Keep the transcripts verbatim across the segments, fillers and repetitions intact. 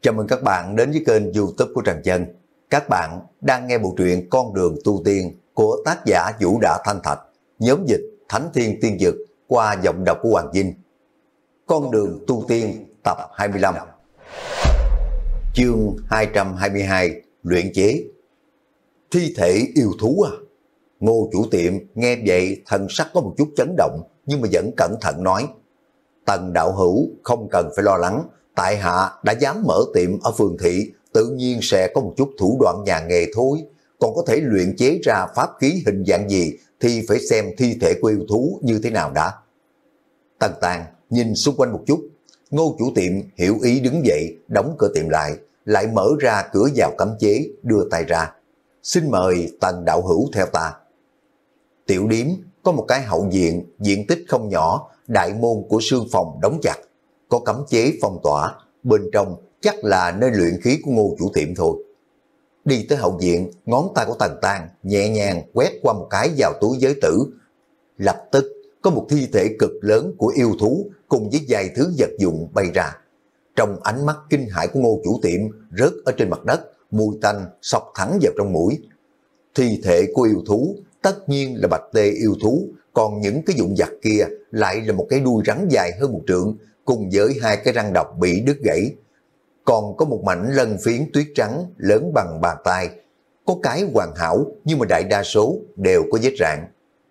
Chào mừng các bạn đến với kênh YouTube của Trần Chân. Các bạn đang nghe bộ truyện Con đường tu tiên của tác giả Vũ Đã Thanh Thạch, nhóm dịch Thánh Thiên Tiên Dực qua giọng đọc của Hoàng Vinh. Con đường tu tiên tập hai mươi lăm. Chương hai trăm hai mươi hai, luyện chế. Thi thể yêu thú à? Ngô chủ tiệm nghe vậy thần sắc có một chút chấn động, nhưng mà vẫn cẩn thận nói: Tần đạo hữu không cần phải lo lắng, tại hạ đã dám mở tiệm ở phường thị, tự nhiên sẽ có một chút thủ đoạn nhà nghề thôi. Còn có thể luyện chế ra pháp khí hình dạng gì thì phải xem thi thể của yêu thú như thế nào đã. Tần Tàn nhìn xung quanh một chút, Ngô chủ tiệm hiểu ý đứng dậy, đóng cửa tiệm lại, lại mở ra cửa vào cấm chế, đưa tay ra: Xin mời Tần đạo hữu theo ta. Tiểu điếm có một cái hậu viện, diện tích không nhỏ, đại môn của sương phòng đóng chặt, có cấm chế phong tỏa, bên trong chắc là nơi luyện khí của Ngô chủ tiệm thôi. Đi tới hậu viện, ngón tay của Tần Tàn nhẹ nhàng quét qua một cái vào túi giới tử. Lập tức có một thi thể cực lớn của yêu thú cùng với vài thứ vật dụng bay ra. Trong ánh mắt kinh hãi của Ngô chủ tiệm rớt ở trên mặt đất, mùi tanh xộc thẳng vào trong mũi. Thi thể của yêu thú tất nhiên là bạch tê yêu thú, còn những cái dụng vật kia lại là một cái đuôi rắn dài hơn một trượng, cùng với hai cái răng độc bị đứt gãy. Còn có một mảnh lân phiến tuyết trắng lớn bằng bàn tay, có cái hoàn hảo nhưng mà đại đa số đều có vết rạn.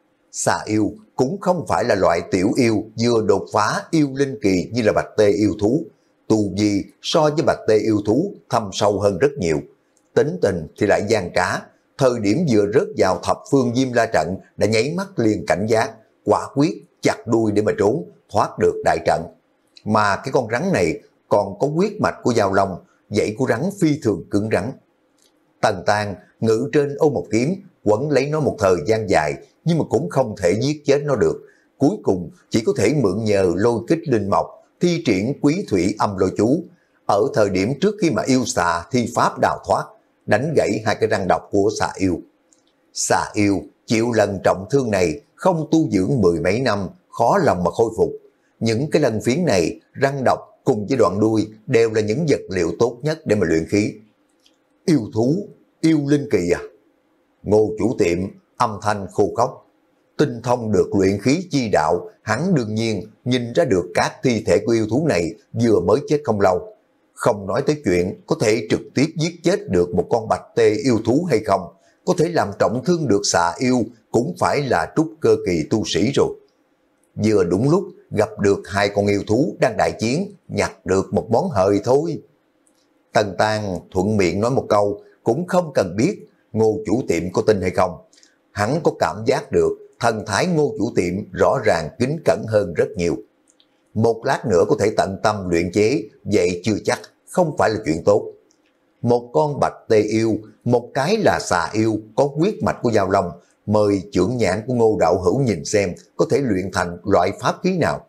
Xà yêu cũng không phải là loại tiểu yêu vừa đột phá yêu linh kỳ như là bạch tê yêu thú, tu vi so với bạch tê yêu thú thâm sâu hơn rất nhiều, tính tình thì lại gian trá. Thời điểm vừa rớt vào thập phương diêm la trận đã nháy mắt liền cảnh giác, quả quyết chặt đuôi để mà trốn, thoát được đại trận. Mà cái con rắn này còn có huyết mạch của Giao Long, dãy của rắn phi thường cứng rắn. Tần Tàn ngự trên ô một kiếm, quấn lấy nó một thời gian dài, nhưng mà cũng không thể giết chết nó được. Cuối cùng chỉ có thể mượn nhờ lôi kích linh mộc, thi triển quý thủy âm lôi chú. Ở thời điểm trước khi mà yêu xà thi pháp đào thoát, đánh gãy hai cái răng độc của xà yêu. Xà yêu chịu lần trọng thương này, không tu dưỡng mười mấy năm, khó lòng mà khôi phục. Những cái lân phiến này, răng độc cùng với đoạn đuôi đều là những vật liệu tốt nhất để mà luyện khí. Yêu thú, yêu linh kỳ à? Ngô chủ tiệm âm thanh khô khốc. Tinh thông được luyện khí chi đạo, hắn đương nhiên nhìn ra được các thi thể của yêu thú này vừa mới chết không lâu. Không nói tới chuyện có thể trực tiếp giết chết được một con bạch tê yêu thú hay không, có thể làm trọng thương được xà yêu cũng phải là trúc cơ kỳ tu sĩ rồi. Vừa đúng lúc gặp được hai con yêu thú đang đại chiến, nhặt được một món hời thôi. Tần Tàn thuận miệng nói một câu, cũng không cần biết Ngô chủ tiệm có tin hay không. Hắn có cảm giác được thần thái Ngô chủ tiệm rõ ràng kính cẩn hơn rất nhiều. Một lát nữa có thể tận tâm luyện chế, vậy chưa chắc, không phải là chuyện tốt. Một con bạch tê yêu, một cái là xà yêu có huyết mạch của Giao Long, mời chưởng nhãn của Ngô đạo hữu nhìn xem có thể luyện thành loại pháp khí nào.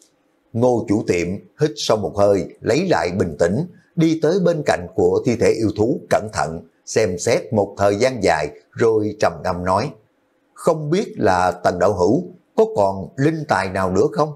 Ngô chủ tiệm hít sâu một hơi, lấy lại bình tĩnh, đi tới bên cạnh của thi thể yêu thú, cẩn thận xem xét một thời gian dài rồi trầm ngâm nói: Không biết là Tần đạo hữu có còn linh tài nào nữa không?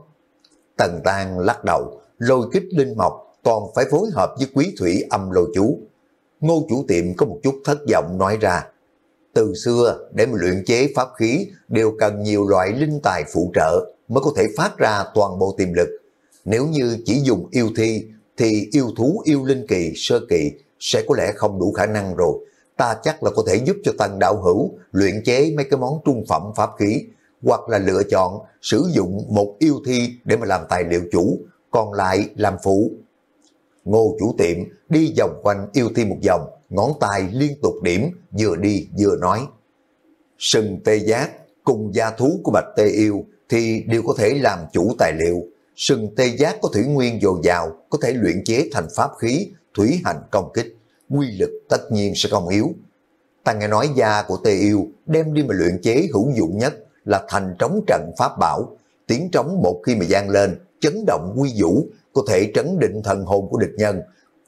Tần Tàn lắc đầu, lôi kích linh mộc còn phải phối hợp với quý thủy âm lôi chú. Ngô chủ tiệm có một chút thất vọng nói ra: Từ xưa để mà luyện chế pháp khí đều cần nhiều loại linh tài phụ trợ mới có thể phát ra toàn bộ tiềm lực. Nếu như chỉ dùng yêu thi thì yêu thú yêu linh kỳ sơ kỳ sẽ có lẽ không đủ khả năng rồi. Ta chắc là có thể giúp cho Tần đạo hữu luyện chế mấy cái món trung phẩm pháp khí, hoặc là lựa chọn sử dụng một yêu thi để mà làm tài liệu chủ, còn lại làm phụ. Ngô chủ tiệm đi vòng quanh yêu thi một vòng, ngón tay liên tục điểm, vừa đi vừa nói: Sừng tê giác cùng gia thú của bạch tê yêu thì đều có thể làm chủ tài liệu. Sừng tê giác có thủy nguyên dồi dào, có thể luyện chế thành pháp khí thủy hành công kích, quy lực tất nhiên sẽ không yếu. Ta nghe nói da của tê yêu đem đi mà luyện chế hữu dụng nhất là thành trống trận pháp bảo. Tiếng trống một khi mà vang lên, chấn động quy vũ, có thể trấn định thần hồn của địch nhân.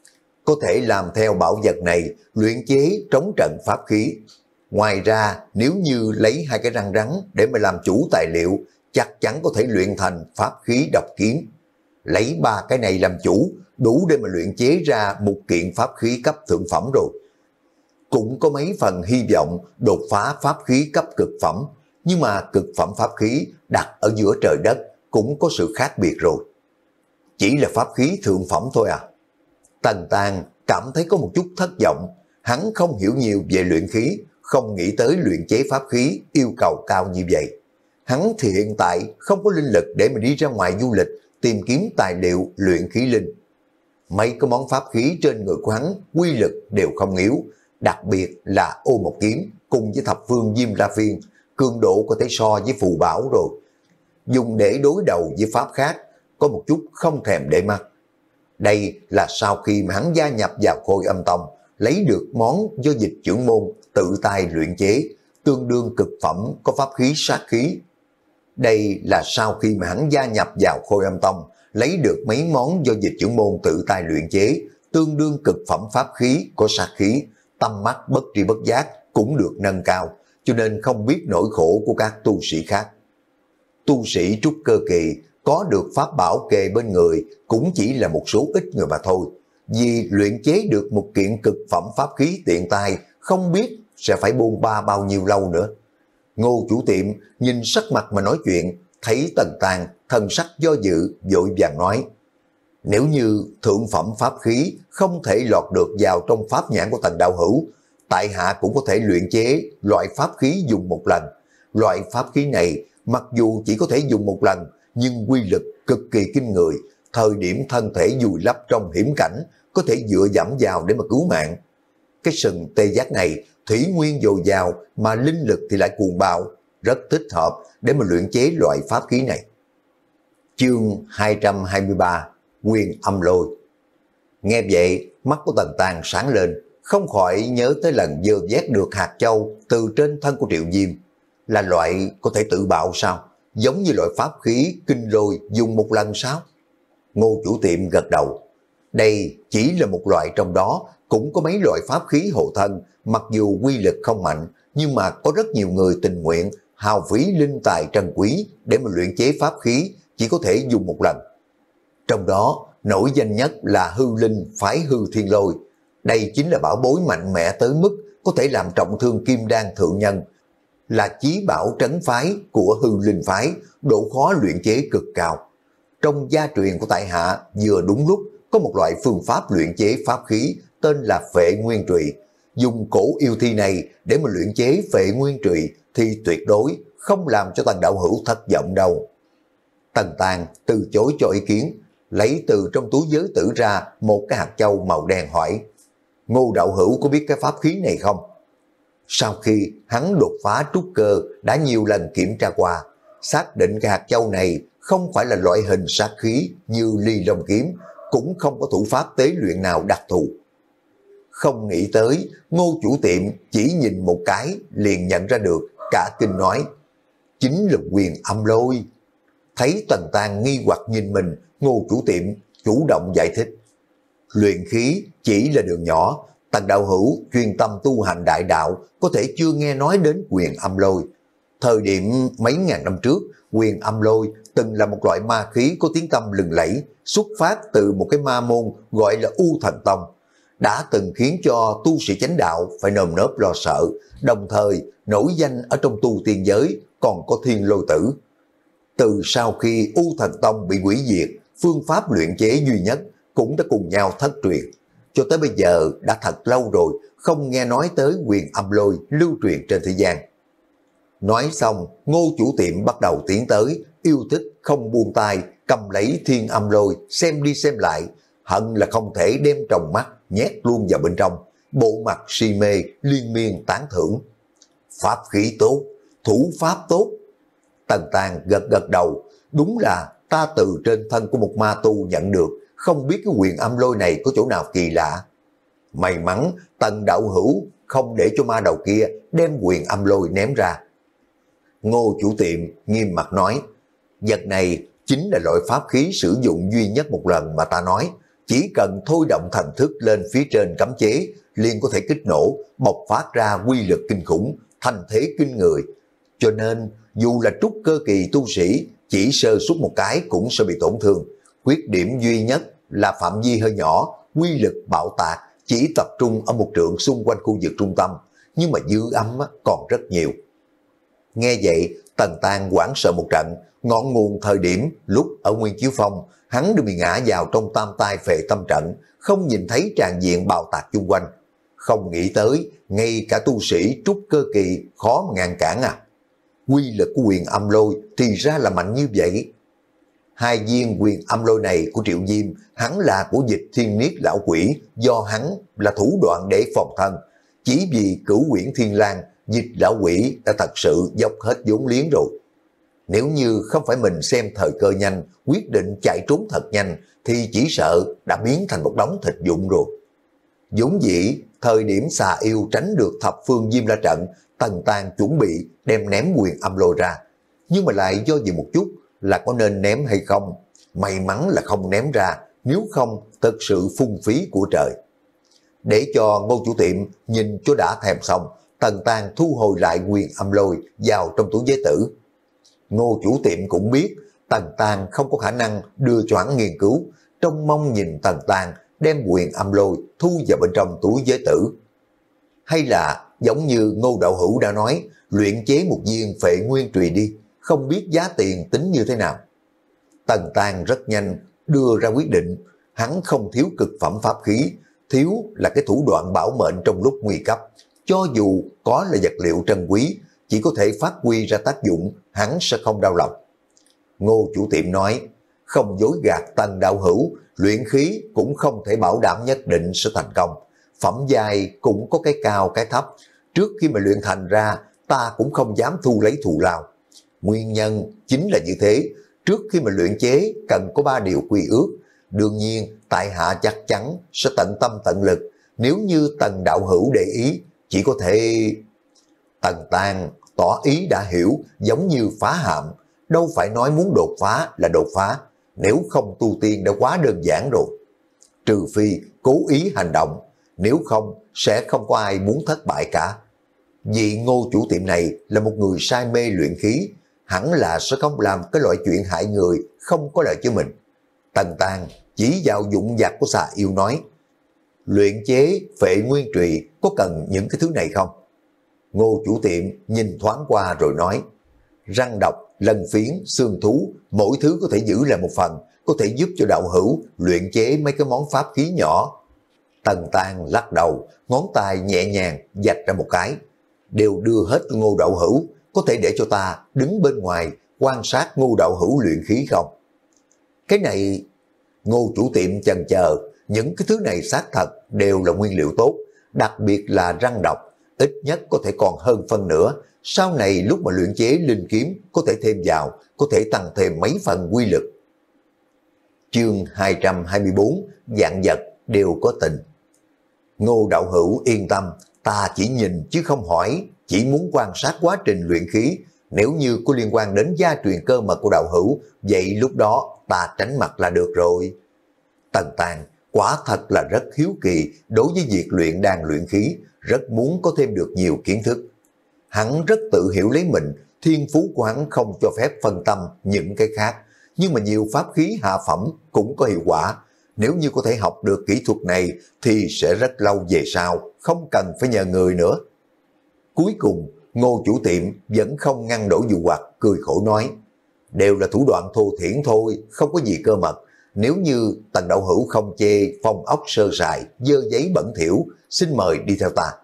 Có thể làm theo bảo vật này luyện chế trống trận pháp khí. Ngoài ra, nếu như lấy hai cái răng rắn để mà làm chủ tài liệu, chắc chắn có thể luyện thành pháp khí độc kiếm. lấy ba cái này làm chủ, đủ để mà luyện chế ra một kiện pháp khí cấp thượng phẩm rồi. Cũng có mấy phần hy vọng đột phá pháp khí cấp cực phẩm, nhưng mà cực phẩm pháp khí đặt ở giữa trời đất cũng có sự khác biệt rồi. Chỉ là pháp khí thượng phẩm thôi à? Tần Tàng cảm thấy có một chút thất vọng, hắn không hiểu nhiều về luyện khí, không nghĩ tới luyện chế pháp khí yêu cầu cao như vậy. Hắn thì hiện tại không có linh lực để mà đi ra ngoài du lịch tìm kiếm tài liệu luyện khí linh. Mấy cái món pháp khí trên người của hắn quy lực đều không yếu, đặc biệt là ô một kiếm cùng với thập phương diêm la phiên, cường độ có thể so với phù bảo rồi. Dùng để đối đầu với pháp khác có một chút không thèm để mắt. Đây là sau khi mà hắn gia nhập vào Khôi Âm Tông, lấy được món do dịch trưởng môn tự tay luyện chế, tương đương cực phẩm có pháp khí sát khí. Đây là sau khi mà hắn gia nhập vào Khôi Âm Tông, lấy được mấy món do dịch trưởng môn tự tay luyện chế, tương đương cực phẩm pháp khí có sát khí, tâm mắt bất tri bất giác cũng được nâng cao, cho nên không biết nỗi khổ của các tu sĩ khác. Tu sĩ trúc cơ kỳ có được pháp bảo kề bên người cũng chỉ là một số ít người mà thôi, vì luyện chế được một kiện cực phẩm pháp khí tiện tay không biết sẽ phải bôn ba bao nhiêu lâu nữa. Ngô chủ tiệm nhìn sắc mặt mà nói chuyện, thấy Tần Tàng thần sắc do dự, vội vàng nói: nếu như thượng phẩm pháp khí không thể lọt được vào trong pháp nhãn của Tần đạo hữu, tại hạ cũng có thể luyện chế loại pháp khí dùng một lần. Loại pháp khí này mặc dù chỉ có thể dùng một lần, nhưng quy lực cực kỳ kinh người, thời điểm thân thể vùi lấp trong hiểm cảnh, có thể dựa dẫm vào để mà cứu mạng. Cái sừng tê giác này, thủy nguyên dồi dào mà linh lực thì lại cuồng bạo, rất thích hợp để mà luyện chế loại pháp khí này. Chương hai trăm hai mươi ba, Quyền Âm Lôi. Nghe vậy, mắt của Tần Tàng sáng lên, không khỏi nhớ tới lần dơ vét được hạt châu từ trên thân của Triệu Diêm. Là loại có thể tự bạo sao? Giống như loại pháp khí kinh lôi dùng một lần sao? Ngô chủ tiệm gật đầu. Đây chỉ là một loại trong đó, cũng có mấy loại pháp khí hộ thân, mặc dù quy lực không mạnh, nhưng mà có rất nhiều người tình nguyện hao phí linh tài trân quý để mà luyện chế pháp khí chỉ có thể dùng một lần. Trong đó, nổi danh nhất là hư linh phái Hư Thiên Lôi. Đây chính là bảo bối mạnh mẽ tới mức có thể làm trọng thương kim đan thượng nhân, là chí bảo trấn phái của Hư Linh phái, độ khó luyện chế cực cao. Trong gia truyền của tại hạ vừa đúng lúc có một loại phương pháp luyện chế pháp khí tên là Phệ Nguyên Trụy. Dùng cổ yêu thi này để mà luyện chế Phệ Nguyên Trụy thì tuyệt đối không làm cho Tần đạo hữu thất vọng đâu. Tần Tàng từ chối cho ý kiến, lấy từ trong túi giới tử ra một cái hạt châu màu đen hỏi: Ngô đạo hữu có biết cái pháp khí này không? Sau khi hắn đột phá trúc cơ đã nhiều lần kiểm tra qua, xác định cái hạt châu này không phải là loại hình sát khí như Ly Long kiếm, cũng không có thủ pháp tế luyện nào đặc thù. Không nghĩ tới Ngô chủ tiệm chỉ nhìn một cái liền nhận ra được, cả kinh nói: chính là Quyền Âm Lôi. Thấy Tần Tàng nghi hoặc nhìn mình, Ngô chủ tiệm chủ động giải thích: luyện khí chỉ là đường nhỏ, Tần đạo hữu chuyên tâm tu hành đại đạo có thể chưa nghe nói đến Quyền Âm Lôi. Thời điểm mấy ngàn năm trước, Quyền Âm Lôi từng là một loại ma khí có tiếng tăm lừng lẫy, xuất phát từ một cái ma môn gọi là U Thần Tông, đã từng khiến cho tu sĩ chánh đạo phải nơm nớp lo sợ, đồng thời nổi danh ở trong tu tiên giới còn có Thiên Lôi Tử. Từ sau khi U Thần Tông bị hủy diệt, phương pháp luyện chế duy nhất cũng đã cùng nhau thất truyền. Cho tới bây giờ đã thật lâu rồi không nghe nói tới Quyền Âm Lôi lưu truyền trên thế gian. Nói xong, Ngô chủ tiệm bắt đầu tiến tới, yêu thích không buông tay, cầm lấy Thiên Âm Lôi xem đi xem lại, hận là không thể đem tròng mắt nhét luôn vào bên trong, bộ mặt si mê liên miên tán thưởng. Pháp khí tốt, thủ pháp tốt. Tần Tàng gật gật đầu, đúng là ta từ trên thân của một ma tu nhận được, không biết cái Quyền Âm Lôi này có chỗ nào kỳ lạ. May mắn Tần đạo hữu không để cho ma đầu kia đem Quyền Âm Lôi ném ra. Ngô chủ tiệm nghiêm mặt nói: vật này chính là loại pháp khí sử dụng duy nhất một lần mà ta nói, chỉ cần thôi động thần thức lên phía trên cấm chế liền có thể kích nổ, bộc phát ra quy lực kinh khủng, thành thế kinh người. Cho nên dù là trúc cơ kỳ tu sĩ chỉ sơ suất một cái cũng sẽ bị tổn thương, Khuyết điểm duy nhất là phạm vi hơi nhỏ, quy lực bạo tạc chỉ tập trung ở một trượng xung quanh khu vực trung tâm, nhưng mà dư âm còn rất nhiều. Nghe vậy, Tần Tang hoảng sợ một trận, ngọn nguồn thời điểm lúc ở Nguyên Chiếu Phong, hắn đã bị ngã vào trong tam tai phệ tâm trận, không nhìn thấy tràn diện bạo tạc chung quanh. Không nghĩ tới, ngay cả tu sĩ trúc cơ kỳ khó mà ngăn cản à. Quy lực của quyền âm lôi thì ra là mạnh như vậy. Hai viên quyền âm lôi này của Triệu Diêm, hắn là của Dịch Thiên Niết lão quỷ, do hắn là thủ đoạn để phòng thân. Chỉ vì Cửu Quyển Thiên Lang, Dịch lão quỷ đã thật sự dốc hết vốn liếng rồi. Nếu như không phải mình xem thời cơ nhanh, quyết định chạy trốn thật nhanh, thì chỉ sợ đã biến thành một đống thịt dụng rồi. Vốn dĩ, thời điểm xà yêu tránh được thập phương Diêm La Trận, Tần Tang chuẩn bị đem ném quyền âm lôi ra. Nhưng mà lại do dự một chút là có nên ném hay không. May mắn là không ném ra, nếu không thật sự phung phí của trời. Để cho Ngô chủ tiệm nhìn cho đã thèm xong, Tần Tang thu hồi lại quyền âm lôi vào trong túi giới tử. Ngô chủ tiệm cũng biết Tần Tang không có khả năng đưa cho hắn nghiên cứu, trông mong nhìn Tần Tang đem quyền âm lôi thu vào bên trong túi giới tử. Hay là giống như Ngô đạo hữu đã nói, luyện chế một viên phệ nguyên trùy đi, không biết giá tiền tính như thế nào. Tần Tang rất nhanh đưa ra quyết định, hắn không thiếu cực phẩm pháp khí, thiếu là cái thủ đoạn bảo mệnh trong lúc nguy cấp. Cho dù có là vật liệu trân quý, chỉ có thể phát huy ra tác dụng, hắn sẽ không đau lòng. Ngô chủ tiệm nói, không dối gạt Tần đạo hữu, luyện khí cũng không thể bảo đảm nhất định sẽ thành công. Phẩm giai cũng có cái cao cái thấp, trước khi mà luyện thành ra, ta cũng không dám thu lấy thù lao. Nguyên nhân chính là như thế, trước khi mà luyện chế cần có ba điều quy ước. Đương nhiên, tại hạ chắc chắn sẽ tận tâm tận lực, nếu như Tần đạo hữu để ý, chỉ có thể... Tần Tang tỏ ý đã hiểu, giống như phá hạm, đâu phải nói muốn đột phá là đột phá, nếu không tu tiên đã quá đơn giản rồi. Trừ phi cố ý hành động, nếu không sẽ không có ai muốn thất bại cả. Vì Ngô chủ tiệm này là một người say mê luyện khí, hẳn là sẽ không làm cái loại chuyện hại người, không có lợi cho mình. Tần Tang chỉ vào dụng vặt của xà yêu nói, luyện chế phệ nguyên trùy có cần những cái thứ này không? Ngô chủ tiệm nhìn thoáng qua rồi nói, răng độc, lân phiến, xương thú, mỗi thứ có thể giữ lại một phần, có thể giúp cho đạo hữu luyện chế mấy cái món pháp khí nhỏ. Tần Tang lắc đầu, ngón tay nhẹ nhàng vạch ra một cái, đều đưa hết cho Ngô đạo hữu, có thể để cho ta đứng bên ngoài quan sát Ngô đạo hữu luyện khí không? Cái này, Ngô chủ tiệm chần chờ, những cái thứ này xác thật đều là nguyên liệu tốt, đặc biệt là răng độc, ít nhất có thể còn hơn phân nữa, sau này lúc mà luyện chế linh kiếm có thể thêm vào, có thể tăng thêm mấy phần quy lực. Chương hai trăm hai mươi bốn, vạn vật đều có tình. Ngô đạo hữu yên tâm, ta chỉ nhìn chứ không hỏi, chỉ muốn quan sát quá trình luyện khí, nếu như có liên quan đến gia truyền cơ mật của đạo hữu, vậy lúc đó ta tránh mặt là được rồi. Tần Tang quả thật là rất hiếu kỳ đối với việc luyện đan luyện khí, rất muốn có thêm được nhiều kiến thức. Hắn rất tự hiểu lấy mình, thiên phú của hắn không cho phép phân tâm những cái khác, nhưng mà nhiều pháp khí hạ phẩm cũng có hiệu quả. Nếu như có thể học được kỹ thuật này thì sẽ rất lâu về sau, không cần phải nhờ người nữa. Cuối cùng, Ngô chủ tiệm vẫn không ngăn đổ dụ hoặc, cười khổ nói, đều là thủ đoạn thô thiển thôi, không có gì cơ mật. Nếu như Tần đạo hữu không chê phong ốc sơ sài, dơ giấy bẩn thỉu, xin mời đi theo ta.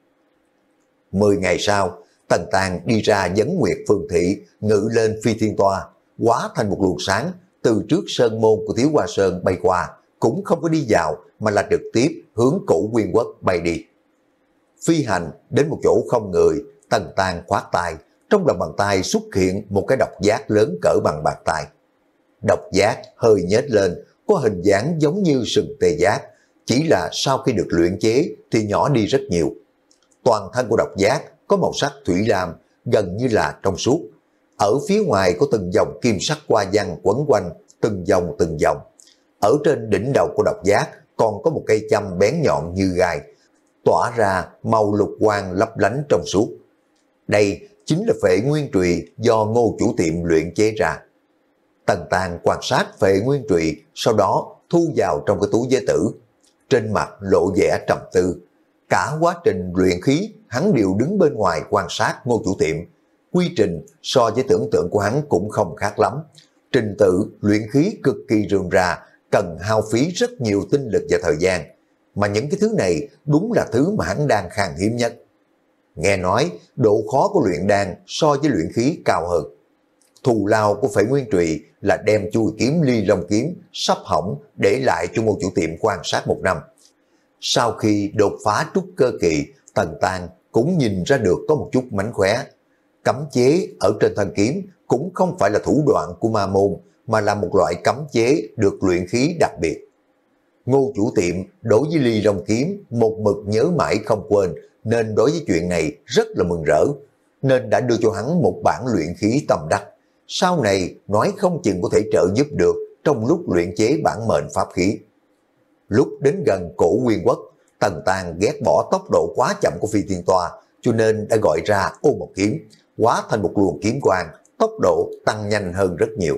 Mười ngày sau, Tần Tang đi ra Vấn Nguyệt Phường Thị, ngự lên phi thiên toa, hóa thành một luồng sáng, từ trước sơn môn của Thiếu Hoa Sơn bay qua, cũng không có đi vào, mà là trực tiếp hướng Cổ Nguyên Quốc bay đi. Phi hành đến một chỗ không người, Tần Tang khoát tay, trong lòng bàn tay xuất hiện một cái độc giác lớn cỡ bằng bàn tay. Độc giác hơi nhếch lên, có hình dáng giống như sừng tê giác, chỉ là sau khi được luyện chế thì nhỏ đi rất nhiều. Toàn thân của độc giác có màu sắc thủy lam, gần như là trong suốt. Ở phía ngoài có từng dòng kim sắc hoa văn quấn quanh, từng dòng từng dòng. Ở trên đỉnh đầu của độc giác còn có một cây châm bén nhọn như gai, tỏa ra màu lục quang lấp lánh trong suốt. Đây chính là phệ nguyên trùy do Ngô chủ tiệm luyện chế ra. Tần Tang quan sát Phệ Nguyên Trụy, sau đó thu vào trong cái túi giới tử. Trên mặt lộ vẻ trầm tư. Cả quá trình luyện khí, hắn đều đứng bên ngoài quan sát Ngô chủ tiệm. Quy trình so với tưởng tượng của hắn cũng không khác lắm. Trình tự luyện khí cực kỳ rườm rà, cần hao phí rất nhiều tinh lực và thời gian. Mà những cái thứ này đúng là thứ mà hắn đang khan hiếm nhất. Nghe nói độ khó của luyện đan so với luyện khí cao hơn. Thù lao của Phệ Nguyên Trụy là đem chui kiếm Ly Long kiếm sắp hỏng để lại cho Ngô chủ tiệm quan sát một năm. Sau khi đột phá trúc cơ kỳ, Tần Tang cũng nhìn ra được có một chút mánh khóe. Cấm chế ở trên thân kiếm cũng không phải là thủ đoạn của ma môn, mà là một loại cấm chế được luyện khí đặc biệt. Ngô chủ tiệm đối với Ly Long kiếm một mực nhớ mãi không quên, nên đối với chuyện này rất là mừng rỡ, nên đã đưa cho hắn một bản luyện khí tâm đắc. Sau này nói không chừng có thể trợ giúp được trong lúc luyện chế bản mệnh pháp khí. Lúc đến gần Cổ Nguyên Quốc, Tần Tang ghét bỏ tốc độ quá chậm của Phi Thiên Toa, cho nên đã gọi ra Ô Mộc kiếm, hóa thành một luồng kiếm quang, tốc độ tăng nhanh hơn rất nhiều.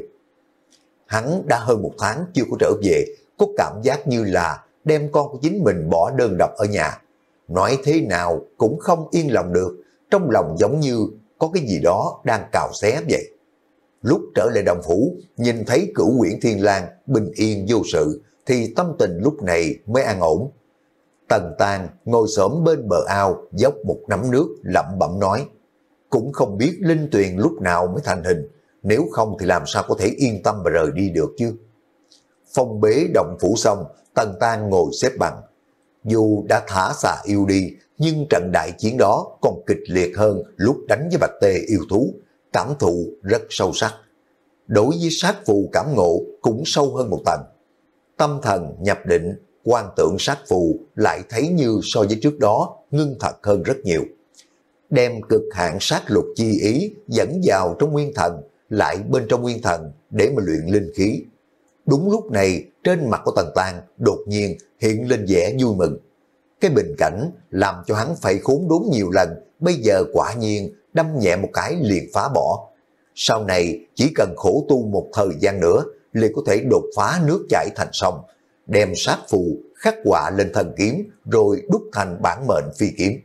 Hắn đã hơn một tháng chưa có trở về, có cảm giác như là đem con của chính mình bỏ đơn độc ở nhà. Nói thế nào cũng không yên lòng được, trong lòng giống như có cái gì đó đang cào xé vậy. Lúc trở lại đồng phủ, nhìn thấy Cửu Uyển Thiên Lang bình yên vô sự, thì tâm tình lúc này mới an ổn. Tần Tang ngồi xổm bên bờ ao, dốc một nắm nước, lẩm bẩm nói, cũng không biết linh tuyền lúc nào mới thành hình, nếu không thì làm sao có thể yên tâm mà rời đi được chứ. Phong bế động phủ xong, Tần Tang ngồi xếp bằng. Dù đã thả xà yêu đi, nhưng trận đại chiến đó còn kịch liệt hơn lúc đánh với bạch tê yêu thú, cảm thụ rất sâu sắc. Đối với sát phù cảm ngộ cũng sâu hơn một tầng. Tâm thần nhập định, quan tượng sát phù lại thấy như so với trước đó ngưng thật hơn rất nhiều. Đem cực hạn sát lục chi ý dẫn vào trong nguyên thần, lại bên trong nguyên thần để mà luyện linh khí. Đúng lúc này, trên mặt của Tần Tang đột nhiên hiện lên vẻ vui mừng. Cái bình cảnh làm cho hắn phải khốn đốn nhiều lần, bây giờ quả nhiên đâm nhẹ một cái liền phá bỏ. Sau này chỉ cần khổ tu một thời gian nữa, liền có thể đột phá nước chảy thành sông, đem sát phù khắc họa lên thần kiếm, rồi đúc thành bản mệnh phi kiếm.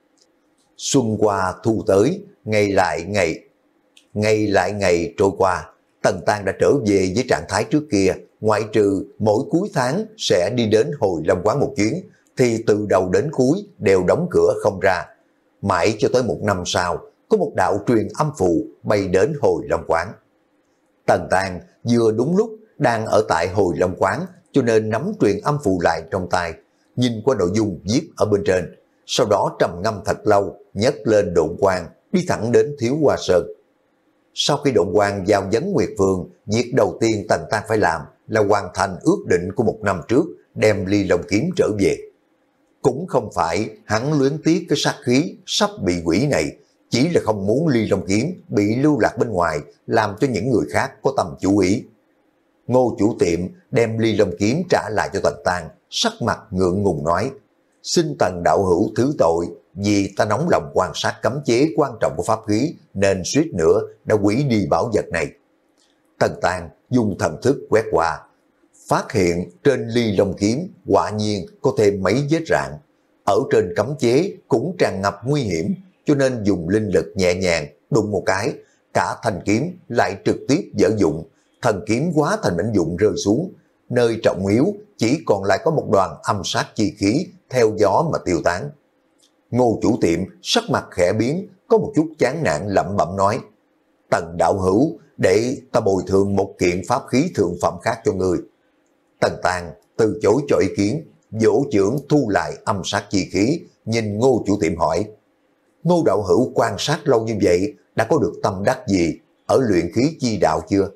Xuân qua thu tới, ngày lại ngày, ngày lại ngày trôi qua, Tần Tang đã trở về với trạng thái trước kia, ngoại trừ mỗi cuối tháng sẽ đi đến Hồi Long quán một chuyến, thì từ đầu đến cuối đều đóng cửa không ra. Mãi cho tới một năm sau, có một đạo truyền âm phù bay đến Hồi Long quán. Tần Tang vừa đúng lúc đang ở tại Hồi Long quán, cho nên nắm truyền âm phù lại trong tay, nhìn qua nội dung viết ở bên trên, sau đó trầm ngâm thật lâu, nhấc lên độn quang, đi thẳng đến Thiếu Hoa Sơn. Sau khi độn quang giao vấn Nguyệt Vương, việc đầu tiên Tần Tang phải làm là hoàn thành ước định của một năm trước, đem Ly Long kiếm trở về. Cũng không phải hắn luyến tiếc cái sát khí sắp bị quỷ này, chỉ là không muốn Ly Long kiếm bị lưu lạc bên ngoài, làm cho những người khác có tầm chú ý. Ngô chủ tiệm đem Ly Long kiếm trả lại cho Tần Tang, sắc mặt ngượng ngùng nói, xin Tần đạo hữu thứ tội, vì ta nóng lòng quan sát cấm chế quan trọng của pháp khí, nên suýt nữa đã hủy đi bảo vật này. Tần Tang dùng thần thức quét qua, phát hiện trên Ly Long kiếm quả nhiên có thêm mấy vết rạn, ở trên cấm chế cũng tràn ngập nguy hiểm, cho nên dùng linh lực nhẹ nhàng đụng một cái, cả thanh kiếm lại trực tiếp dở dụng, thần kiếm hóa thành mảnh vụn rơi xuống, nơi trọng yếu chỉ còn lại có một đoàn âm sát chi khí theo gió mà tiêu tán. Ngô chủ tiệm sắc mặt khẽ biến, có một chút chán nản lẩm bẩm nói, Tần đạo hữu, để ta bồi thường một kiện pháp khí thượng phẩm khác cho người. Tần Tang từ chối cho ý kiến, vỗ chưởng thu lại âm sát chi khí, nhìn Ngô chủ tiệm hỏi, Ngô đạo hữu quan sát lâu như vậy, đã có được tâm đắc gì ở luyện khí chi đạo chưa?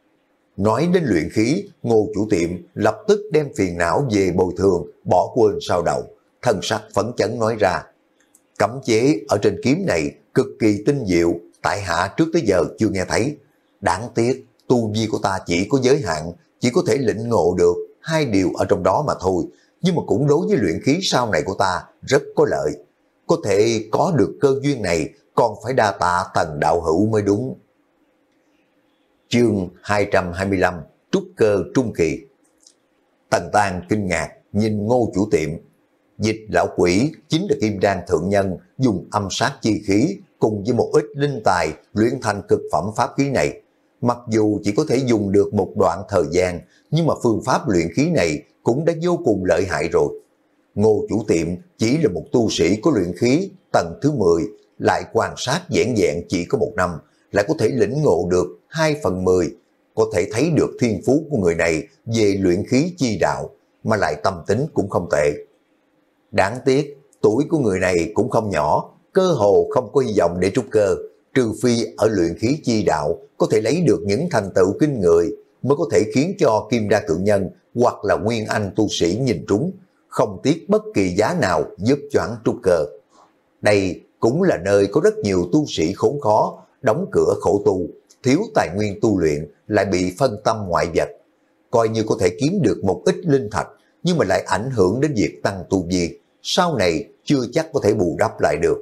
Nói đến luyện khí, Ngô chủ tiệm lập tức đem phiền não về bồi thường bỏ quên sau đầu, thân sắc phấn chấn nói ra, cấm chế ở trên kiếm này cực kỳ tinh diệu, tại hạ trước tới giờ chưa nghe thấy. Đáng tiếc, tu vi của ta chỉ có giới hạn, chỉ có thể lĩnh ngộ được hai điều ở trong đó mà thôi, nhưng mà cũng đối với luyện khí sau này của ta rất có lợi. Có thể có được cơ duyên này, còn phải đa tạ Tần đạo hữu mới đúng. Chương hai trăm hai mươi lăm, trúc cơ trung kỳ. Tần Tang kinh ngạc nhìn Ngô chủ tiệm. Dịch lão quỷ chính là Kim Đan thượng nhân dùng âm sát chi khí cùng với một ít linh tài luyện thành cực phẩm pháp khí này. Mặc dù chỉ có thể dùng được một đoạn thời gian, nhưng mà phương pháp luyện khí này cũng đã vô cùng lợi hại rồi. Ngô chủ tiệm chỉ là một tu sĩ có luyện khí tầng thứ mười, lại quan sát vẻn vẹn chỉ có một năm, lại có thể lĩnh ngộ được hai phần mười, có thể thấy được thiên phú của người này về luyện khí chi đạo, mà lại tâm tính cũng không tệ. Đáng tiếc, tuổi của người này cũng không nhỏ, cơ hồ không có hy vọng để trúc cơ, trừ phi ở luyện khí chi đạo có thể lấy được những thành tựu kinh người, mới có thể khiến cho Kim Đan thượng nhân hoặc là Nguyên Anh tu sĩ nhìn trúng, không tiếc bất kỳ giá nào giúp cho hắn trúc cơ. Đây cũng là nơi có rất nhiều tu sĩ khốn khó, đóng cửa khổ tu, thiếu tài nguyên tu luyện, lại bị phân tâm ngoại vật. Coi như có thể kiếm được một ít linh thạch, nhưng mà lại ảnh hưởng đến việc tăng tu vi, sau này chưa chắc có thể bù đắp lại được.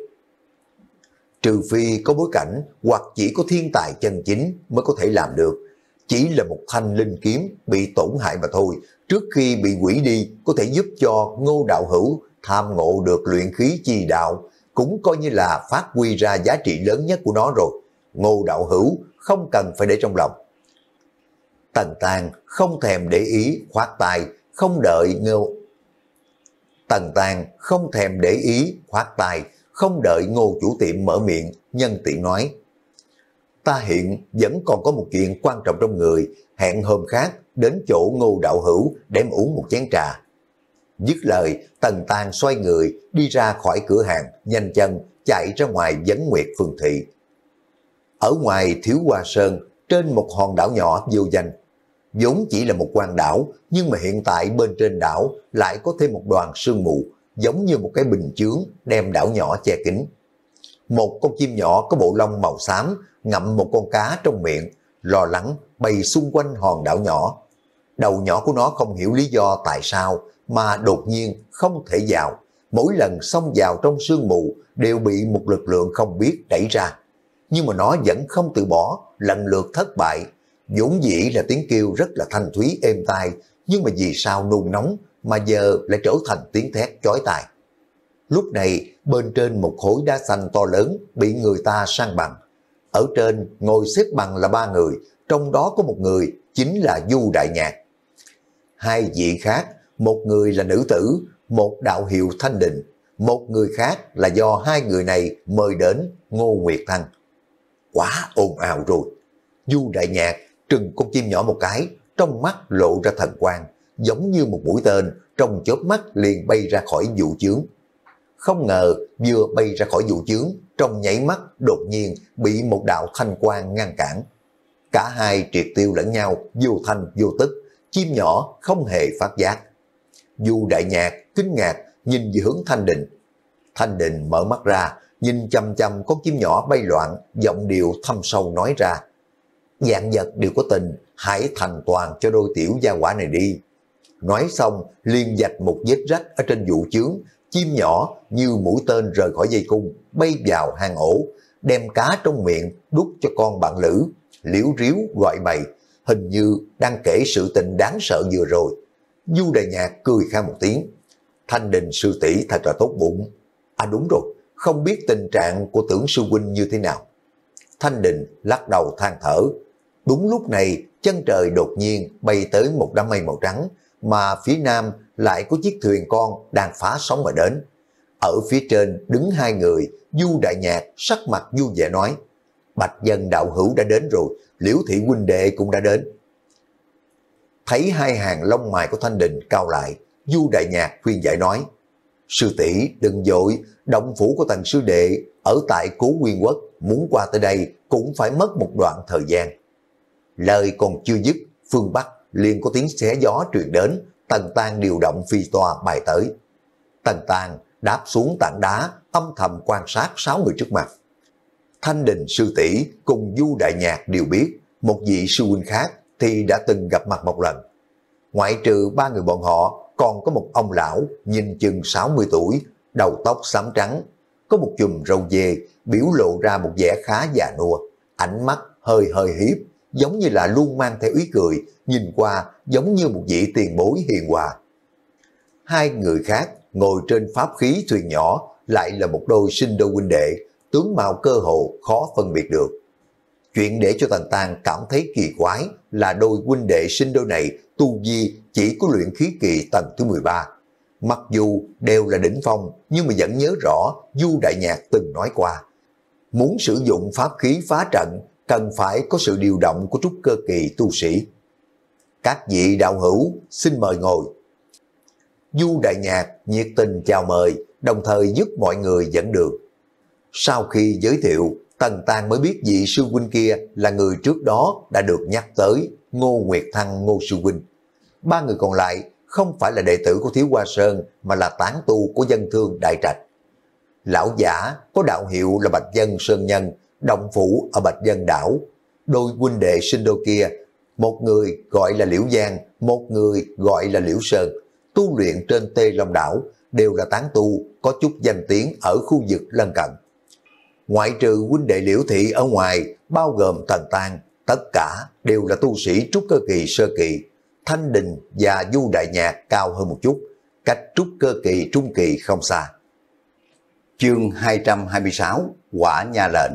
Trừ phi có bối cảnh, hoặc chỉ có thiên tài chân chính mới có thể làm được. Chỉ là một thanh linh kiếm bị tổn hại mà thôi, trước khi bị hủy đi có thể giúp cho Ngô đạo hữu tham ngộ được luyện khí chi đạo, cũng coi như là phát huy ra giá trị lớn nhất của nó rồi. Ngô đạo hữu không cần phải để trong lòng. Tần Tang không thèm để ý, khoát tay, không đợi Ngô. Tần Tang không thèm để ý, khoát tay, không đợi Ngô chủ tiệm mở miệng, nhân tiện nói: ta hiện vẫn còn có một chuyện quan trọng trong người, hẹn hôm khác đến chỗ Ngô đạo hữu để uống một chén trà. Dứt lời, Tần Tang xoay người đi ra khỏi cửa hàng, nhanh chân chạy ra ngoài Vấn Nguyệt phường thị. Ở ngoài Thiếu Hoa Sơn, trên một hòn đảo nhỏ vô danh, vốn chỉ là một quan đảo, nhưng mà hiện tại bên trên đảo lại có thêm một đoàn sương mù, giống như một cái bình chướng đem đảo nhỏ che kín. Một con chim nhỏ có bộ lông màu xám ngậm một con cá trong miệng, lo lắng bay xung quanh hòn đảo nhỏ. Đầu nhỏ của nó không hiểu lý do tại sao mà đột nhiên không thể vào, mỗi lần xông vào trong sương mù đều bị một lực lượng không biết đẩy ra. Nhưng mà nó vẫn không từ bỏ, lần lượt thất bại. Vốn dĩ là tiếng kêu rất là thanh thúy êm tai, nhưng mà vì sao nôn nóng mà giờ lại trở thành tiếng thét chói tai. Lúc này bên trên một khối đá xanh to lớn bị người ta san bằng. Ở trên ngồi xếp bằng là ba người, trong đó có một người chính là Du Đại Nhạc. Hai vị khác, một người là nữ tử, một đạo hiệu Thanh Định, một người khác là do hai người này mời đến, Ngô Nguyệt Thăng. Quá ồn ào rồi. Du Đại Nhạc trừng con chim nhỏ một cái, trong mắt lộ ra thần quang, giống như một mũi tên, trong chớp mắt liền bay ra khỏi vũ chướng. Không ngờ vừa bay ra khỏi vũ chướng, trong nháy mắt đột nhiên bị một đạo thanh quang ngăn cản. Cả hai triệt tiêu lẫn nhau, vô thanh vô tức, chim nhỏ không hề phát giác. Du Đại Nhạc kinh ngạc nhìn về hướng Thanh Định. Thanh Định mở mắt ra, nhìn chăm chăm con chim nhỏ bay loạn, giọng điệu thâm sâu nói ra: vạn vật đều có tình, hãy thành toàn cho đôi tiểu gia quả này đi. Nói xong liền vạch một vết rách ở trên vũ chướng, chim nhỏ như mũi tên rời khỏi dây cung, bay vào hang ổ, đem cá trong miệng đút cho con bạn lữ, liễu riếu gọi bày, hình như đang kể sự tình đáng sợ vừa rồi. Du Đại Nhạc cười kha một tiếng: Thanh Đình sư tỷ thật là tốt bụng. À đúng rồi, không biết tình trạng của Tưởng sư huynh như thế nào. Thanh Đình lắc đầu than thở. Đúng lúc này, chân trời đột nhiên bay tới một đám mây màu trắng, mà phía nam lại có chiếc thuyền con đang phá sóng mà đến. Ở phía trên đứng hai người, Du Đại Nhạc sắc mặt vui vẻ nói: Bạch Dân đạo hữu đã đến rồi, Liễu thị huynh đệ cũng đã đến. Thấy hai hàng lông mày của Thanh Đình cao lại, Du Đại Nhạc khuyên giải nói: Sư tỷ đừng vội, động phủ của Tần sư đệ ở tại Cố Nguyên Quốc, muốn qua tới đây cũng phải mất một đoạn thời gian. Lời còn chưa dứt, phương Bắc liền có tiếng xé gió truyền đến, Tần Tang điều động phi toa bay tới. Tần Tang đáp xuống tảng đá, âm thầm quan sát sáu người trước mặt. Thanh Đình sư tỷ cùng Du Đại Nhạc đều biết, một vị sư huynh khác thì đã từng gặp mặt một lần. Ngoại trừ ba người bọn họ, còn có một ông lão nhìn chừng sáu mươi tuổi, đầu tóc xám trắng, có một chùm râu dê, biểu lộ ra một vẻ khá già nua, ánh mắt hơi hơi hiếp, giống như là luôn mang theo ý cười, nhìn qua giống như một vị tiền bối hiền hòa. Hai người khác ngồi trên pháp khí thuyền nhỏ lại là một đôi sinh đôi huynh đệ, tướng mạo cơ hồ khó phân biệt được. Chuyện để cho Tần Tang cảm thấy kỳ quái là đôi huynh đệ sinh đôi này tu vi chỉ có luyện khí kỳ tầng thứ mười ba. Mặc dù đều là đỉnh phong nhưng mà vẫn nhớ rõ Du Đại Nhạc từng nói qua. Muốn sử dụng pháp khí phá trận cần phải có sự điều động của trúc cơ kỳ tu sĩ. Các vị đạo hữu xin mời ngồi. Du Đại Nhạc nhiệt tình chào mời, đồng thời giúp mọi người dẫn đường. Sau khi giới thiệu, Tần Tang mới biết vị sư huynh kia là người trước đó đã được nhắc tới, Ngô Nguyệt Thăng Ngô sư huynh. Ba người còn lại không phải là đệ tử của Thiếu Hoa Sơn mà là tán tu của dân thương Đại Trạch. Lão giả có đạo hiệu là Bạch Dân Sơn Nhân, động phủ ở Bạch Dân Đảo. Đôi huynh đệ sinh đôi kia, một người gọi là Liễu Giang, một người gọi là Liễu Sơn, tu luyện trên Tê Long Đảo, đều là tán tu có chút danh tiếng ở khu vực lân cận. Ngoại trừ huynh đệ Liễu Thị ở ngoài, bao gồm Tần Tang, tất cả đều là tu sĩ trúc cơ kỳ sơ kỳ. Thanh Đình và Du Đại Nhạc cao hơn một chút, cách trúc cơ kỳ trung kỳ không xa. Chương hai trăm hai mươi sáu, Quả Nha Lệnh.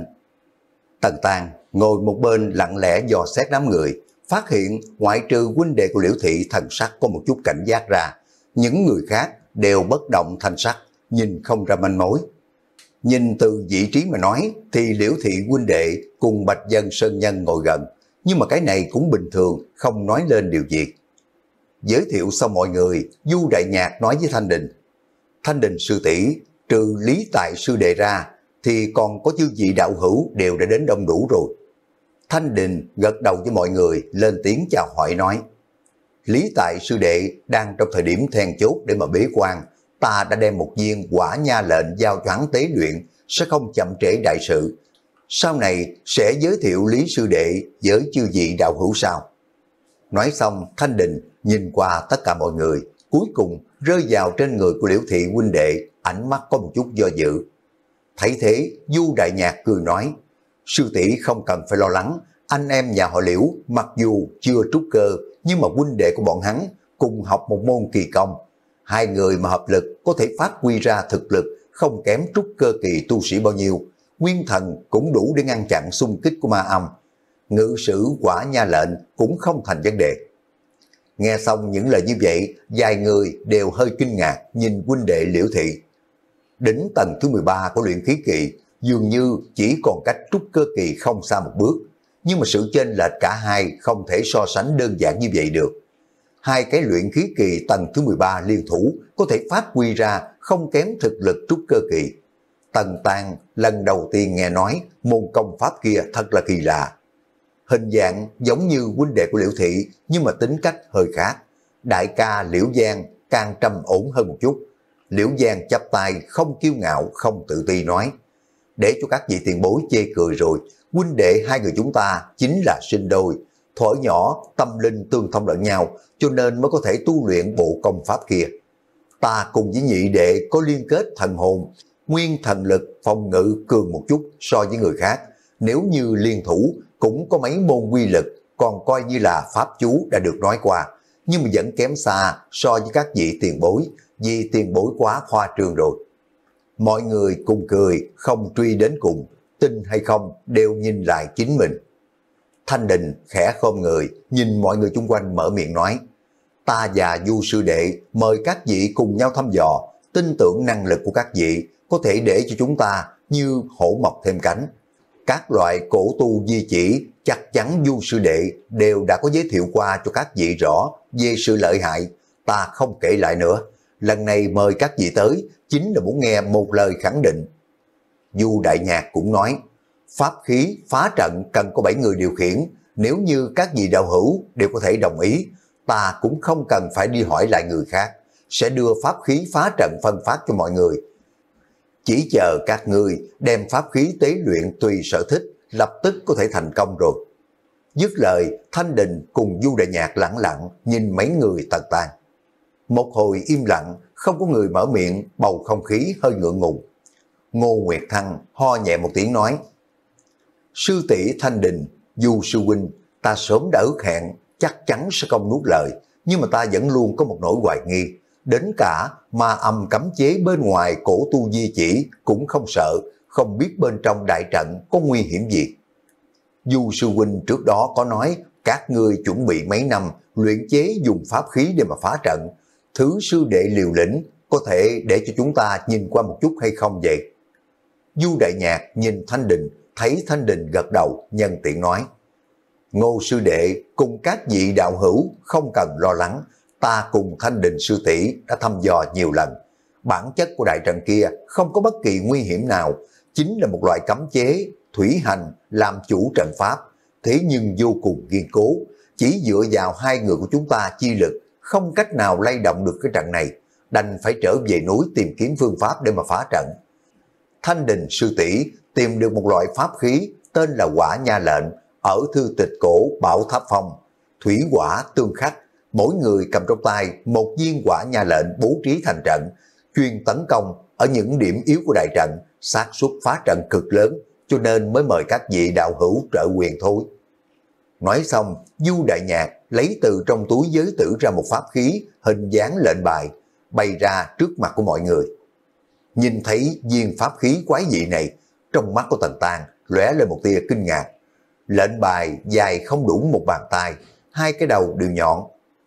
Tần Tang ngồi một bên lặng lẽ dò xét đám người, phát hiện ngoại trừ huynh đệ của Liễu Thị thần sắc có một chút cảnh giác ra, những người khác đều bất động thanh sắc, nhìn không ra manh mối. Nhìn từ vị trí mà nói thì Liễu Thị huynh đệ cùng Bạch Dân Sơn Nhân ngồi gần, nhưng mà cái này cũng bình thường, không nói lên điều gì. Giới thiệu xong mọi người, Du Đại Nhạc nói với Thanh Đình: Thanh Đình sư tỷ, trừ Lý Tại sư đệ ra thì còn có chư vị đạo hữu đều đã đến đông đủ rồi. Thanh Đình gật đầu với mọi người, lên tiếng chào hỏi nói: Lý Tại sư đệ đang trong thời điểm then chốt để mà bế quan, ta đã đem một viên Quả Nha Lệnh giao cho hắn tế luyện, sẽ không chậm trễ đại sự. Sau này sẽ giới thiệu Lý sư đệ với chư vị đạo hữu sau. Nói xong, Thanh Đình nhìn qua tất cả mọi người, cuối cùng rơi vào trên người của Liễu Thị huynh đệ, ánh mắt có một chút do dự. Thấy thế, Du Đại Nhạc cười nói: sư tỷ không cần phải lo lắng, anh em nhà họ Liễu mặc dù chưa trúc cơ, nhưng mà huynh đệ của bọn hắn cùng học một môn kỳ công. Hai người mà hợp lực có thể phát huy ra thực lực không kém trúc cơ kỳ tu sĩ bao nhiêu, nguyên thần cũng đủ để ngăn chặn xung kích của ma âm. Ngự sử Quả Nha Lệnh cũng không thành vấn đề. Nghe xong những lời như vậy, vài người đều hơi kinh ngạc nhìn huynh đệ Liễu Thị. Đỉnh tầng thứ mười ba của luyện khí kỳ dường như chỉ còn cách trúc cơ kỳ không xa một bước, nhưng mà sự chênh lệch cả hai không thể so sánh đơn giản như vậy được. Hai cái luyện khí kỳ tầng thứ mười ba liên thủ có thể phát huy ra không kém thực lực trúc cơ kỳ. Tần Tang lần đầu tiên nghe nói môn công pháp kia thật là kỳ lạ. Hình dạng giống như huynh đệ của Liễu Thị, nhưng mà tính cách hơi khác. Đại ca Liễu Giang càng trầm ổn hơn một chút. Liễu Giang chắp tay, không kiêu ngạo, không tự ti nói: để cho các vị tiền bối chê cười rồi, huynh đệ hai người chúng ta chính là sinh đôi, thuở nhỏ tâm linh tương thông lẫn nhau, cho nên mới có thể tu luyện bộ công pháp kia. Ta cùng với nhị đệ có liên kết thần hồn, nguyên thần lực phòng ngự cường một chút so với người khác, nếu như liên thủ cũng có mấy môn quy lực, còn coi như là pháp chú đã được nói qua, nhưng mà vẫn kém xa so với các vị tiền bối, vì tiền bối quá khoa trương rồi. Mọi người cùng cười, không truy đến cùng, tin hay không đều nhìn lại chính mình. Thanh Đình khẽ khom người, nhìn mọi người chung quanh mở miệng nói: ta và Du sư đệ mời các vị cùng nhau thăm dò, tin tưởng năng lực của các vị có thể để cho chúng ta như hổ mọc thêm cánh. Các loại cổ tu di chỉ chắc chắn Du sư đệ đều đã có giới thiệu qua cho các vị rõ về sự lợi hại, ta không kể lại nữa. Lần này mời các vị tới chính là muốn nghe một lời khẳng định. Du Đại Nhạc cũng nói: pháp khí phá trận cần có bảy người điều khiển, nếu như các vị đạo hữu đều có thể đồng ý, ta cũng không cần phải đi hỏi lại người khác, sẽ đưa pháp khí phá trận phân phát cho mọi người. Chỉ chờ các ngươi đem pháp khí tế luyện tùy sở thích, lập tức có thể thành công rồi. Dứt lời, Thanh Đình cùng Du Đại Nhạc lặng lặng nhìn mấy người Tần Tang. Một hồi im lặng, không có người mở miệng, bầu không khí hơi ngượng ngùng. Ngô Nguyệt Thăng ho nhẹ một tiếng nói: sư tỷ Thanh Đình, Du sư huynh, Ta sớm đã ước hẹn chắc chắn sẽ không nuốt lời, nhưng mà ta vẫn luôn có một nỗi hoài nghi. Đến cả ma âm cấm chế bên ngoài cổ tu di chỉ cũng không sợ, không biết bên trong đại trận có nguy hiểm gì. Du sư huynh trước đó có nói các ngươi chuẩn bị mấy năm luyện chế dùng pháp khí để mà phá trận. Thứ sư đệ liều lĩnh có thể để cho chúng ta nhìn qua một chút hay không vậy? Du Đại Nhạc nhìn Thanh Đình, thấy Thanh Đình gật đầu, nhân tiện nói: Ngô sư đệ cùng các vị đạo hữu không cần lo lắng, ta cùng Thanh Đình sư tỷ đã thăm dò nhiều lần. Bản chất của đại trận kia không có bất kỳ nguy hiểm nào, chính là một loại cấm chế, thủy hành làm chủ trận pháp, thế nhưng vô cùng kiên cố, chỉ dựa vào hai người của chúng ta chi lực, không cách nào lay động được cái trận này, đành phải trở về núi tìm kiếm phương pháp để mà phá trận. Thanh Đình sư tỷ tìm được một loại pháp khí tên là Hỏa Nha lệnh ở thư tịch cổ Bảo Tháp Phong, thủy hỏa tương khắc, mỗi người cầm trong tay một viên Hỏa Nha lệnh bố trí thành trận, chuyên tấn công ở những điểm yếu của đại trận, xác suất phá trận cực lớn, cho nên mới mời các vị đạo hữu trợ quyền thôi. Nói xong, Du Đại Nhạc lấy từ trong túi giới tử ra một pháp khí hình dáng lệnh bài, bày ra trước mặt của mọi người. Nhìn thấy viên pháp khí quái dị này, trong mắt của Tần Tàng lóe lên một tia kinh ngạc. Lệnh bài dài không đủ một bàn tay, hai cái đầu đều nhọn.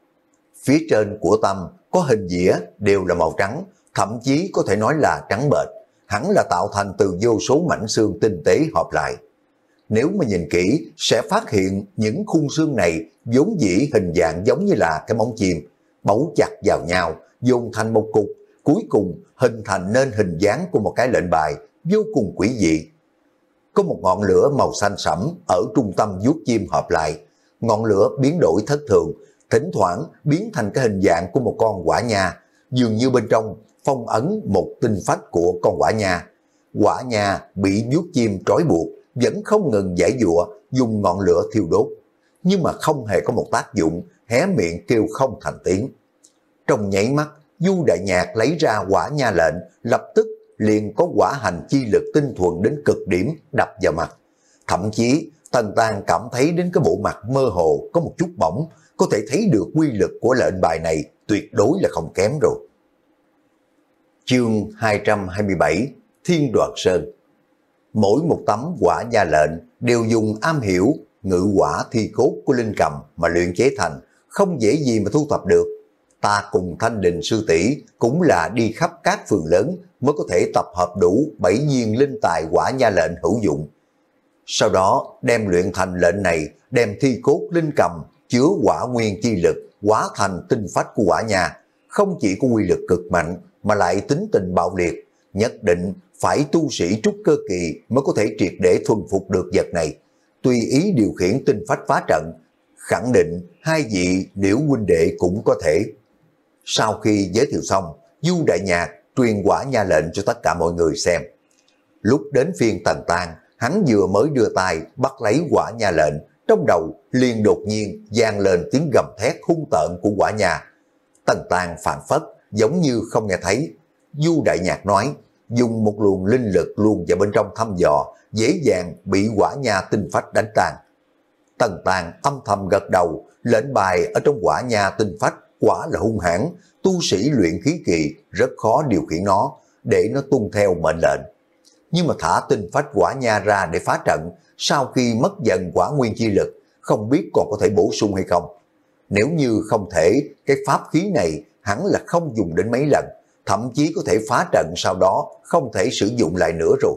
Phía trên của tâm có hình dĩa đều là màu trắng, thậm chí có thể nói là trắng bệch, hẳn là tạo thành từ vô số mảnh xương tinh tế hợp lại. Nếu mà nhìn kỹ sẽ phát hiện những khung xương này vốn dĩ hình dạng giống như là cái móng chim, bấu chặt vào nhau, dồn thành một cục, cuối cùng hình thành nên hình dáng của một cái lệnh bài vô cùng quỷ dị. Có một ngọn lửa màu xanh sẫm ở trung tâm vuốt chim hợp lại, ngọn lửa biến đổi thất thường, thỉnh thoảng biến thành cái hình dạng của một con hỏa nha, dường như bên trong phong ấn một tinh phách của con hỏa nha. Hỏa nha bị vuốt chim trói buộc, vẫn không ngừng giãy giụa dùng ngọn lửa thiêu đốt, nhưng mà không hề có một tác dụng, hé miệng kêu không thành tiếng. Trong nháy mắt, Du Đại Nhạc lấy ra Hỏa Nha lệnh, lập tức liền có hỏa hành chi lực tinh thuần đến cực điểm đập vào mặt. Thậm chí Tần Tàng cảm thấy đến cái bộ mặt mơ hồ có một chút bỏng, có thể thấy được quy lực của lệnh bài này tuyệt đối là không kém rồi. Chương hai trăm hai mươi bảy Thiên Đoạt Sơn. Mỗi một tấm Hỏa Nha lệnh đều dùng am hiểu ngự hỏa thi cốt của linh cầm mà luyện chế thành, không dễ gì mà thu thập được. Ta cùng Thanh Đình sư tỷ cũng là đi khắp các phường lớn mới có thể tập hợp đủ bảy viên linh tài Hỏa Nha lệnh hữu dụng. Sau đó đem luyện thành lệnh này, đem thi cốt linh cầm chứa hỏa nguyên chi lực hóa thành tinh phách của hỏa nha, không chỉ có quy lực cực mạnh mà lại tính tình bạo liệt, nhất định phải tu sĩ trúc cơ kỳ mới có thể triệt để thuần phục được vật này. Tùy ý điều khiển tinh phách phá trận, khẳng định hai vị Liễu huynh đệ cũng có thể. Sau khi giới thiệu xong, Du Đại Nhạc truyền Hỏa Nha lệnh cho tất cả mọi người xem. Lúc đến phiên Tần Tàng, hắn vừa mới đưa tay bắt lấy Hỏa Nha lệnh, trong đầu liền đột nhiên vang lên tiếng gầm thét hung tợn của hỏa nha. Tần Tàng phản phất giống như không nghe thấy. Du Đại Nhạc nói, dùng một luồng linh lực luôn vào bên trong thăm dò, dễ dàng bị hỏa nha tinh phách đánh tan. Tần Tàng âm thầm gật đầu, lệnh bài ở trong hỏa nha tinh phách quả là hung hãn, tu sĩ luyện khí kỳ rất khó điều khiển nó để nó tuân theo mệnh lệnh. Nhưng mà thả tinh phách hỏa nha ra để phá trận, sau khi mất dần hỏa nguyên chi lực, không biết còn có thể bổ sung hay không. Nếu như không thể, cái pháp khí này hẳn là không dùng đến mấy lần, thậm chí có thể phá trận sau đó không thể sử dụng lại nữa rồi.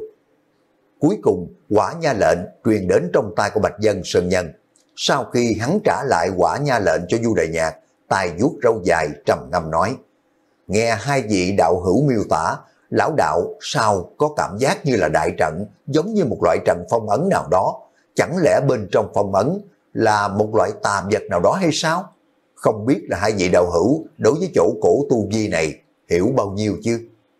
Cuối cùng, hỏa nha lệnh truyền đến trong tay của Bạch Dân Sơn Nhân. Sau khi hắn trả lại hỏa nha lệnh cho Du Đại Nhạc, tài vuốt râu dài trầm ngâm nói, nghe hai vị đạo hữu miêu tả, lão đạo sao có cảm giác như là đại trận, giống như một loại trận phong ấn nào đó, chẳng lẽ bên trong phong ấn là một loại tà vật nào đó hay sao? Không biết là hai vị đạo hữu đối với chỗ cổ tu vi này hiểu bao nhiêu chứ?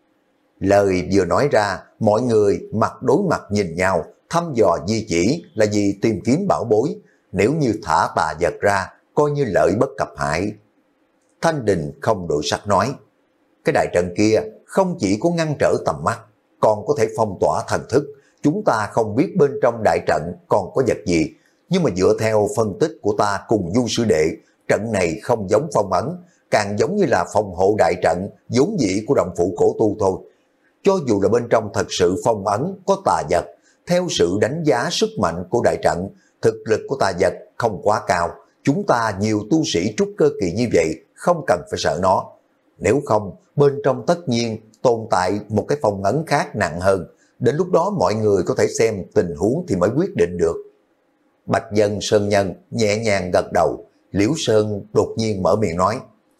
Lời vừa nói ra, mọi người mặt đối mặt nhìn nhau, thăm dò di chỉ là vì tìm kiếm bảo bối, nếu như thả tà vật ra, coi như lợi bất cập hại. Thanh Đình không đổi sắc nói, cái đại trận kia không chỉ có ngăn trở tầm mắt, còn có thể phong tỏa thần thức, chúng ta không biết bên trong đại trận còn có vật gì, nhưng mà dựa theo phân tích của ta cùng Du sư đệ, trận này không giống phong ấn, càng giống như là phòng hộ đại trận vốn dĩ của động phủ cổ tu thôi. Cho dù là bên trong thật sự phong ấn có tà vật, theo sự đánh giá sức mạnh của đại trận, thực lực của tà vật không quá cao, chúng ta nhiều tu sĩ trúc cơ kỳ như vậy không cần phải sợ nó. Nếu không, bên trong tất nhiên tồn tại một cái phong ấn khác nặng hơn, đến lúc đó mọi người có thể xem tình huống thì mới quyết định được. Bạch Dân Sơn Nhân nhẹ nhàng gật đầu, Liễu Sơn đột nhiên mở miệng nói,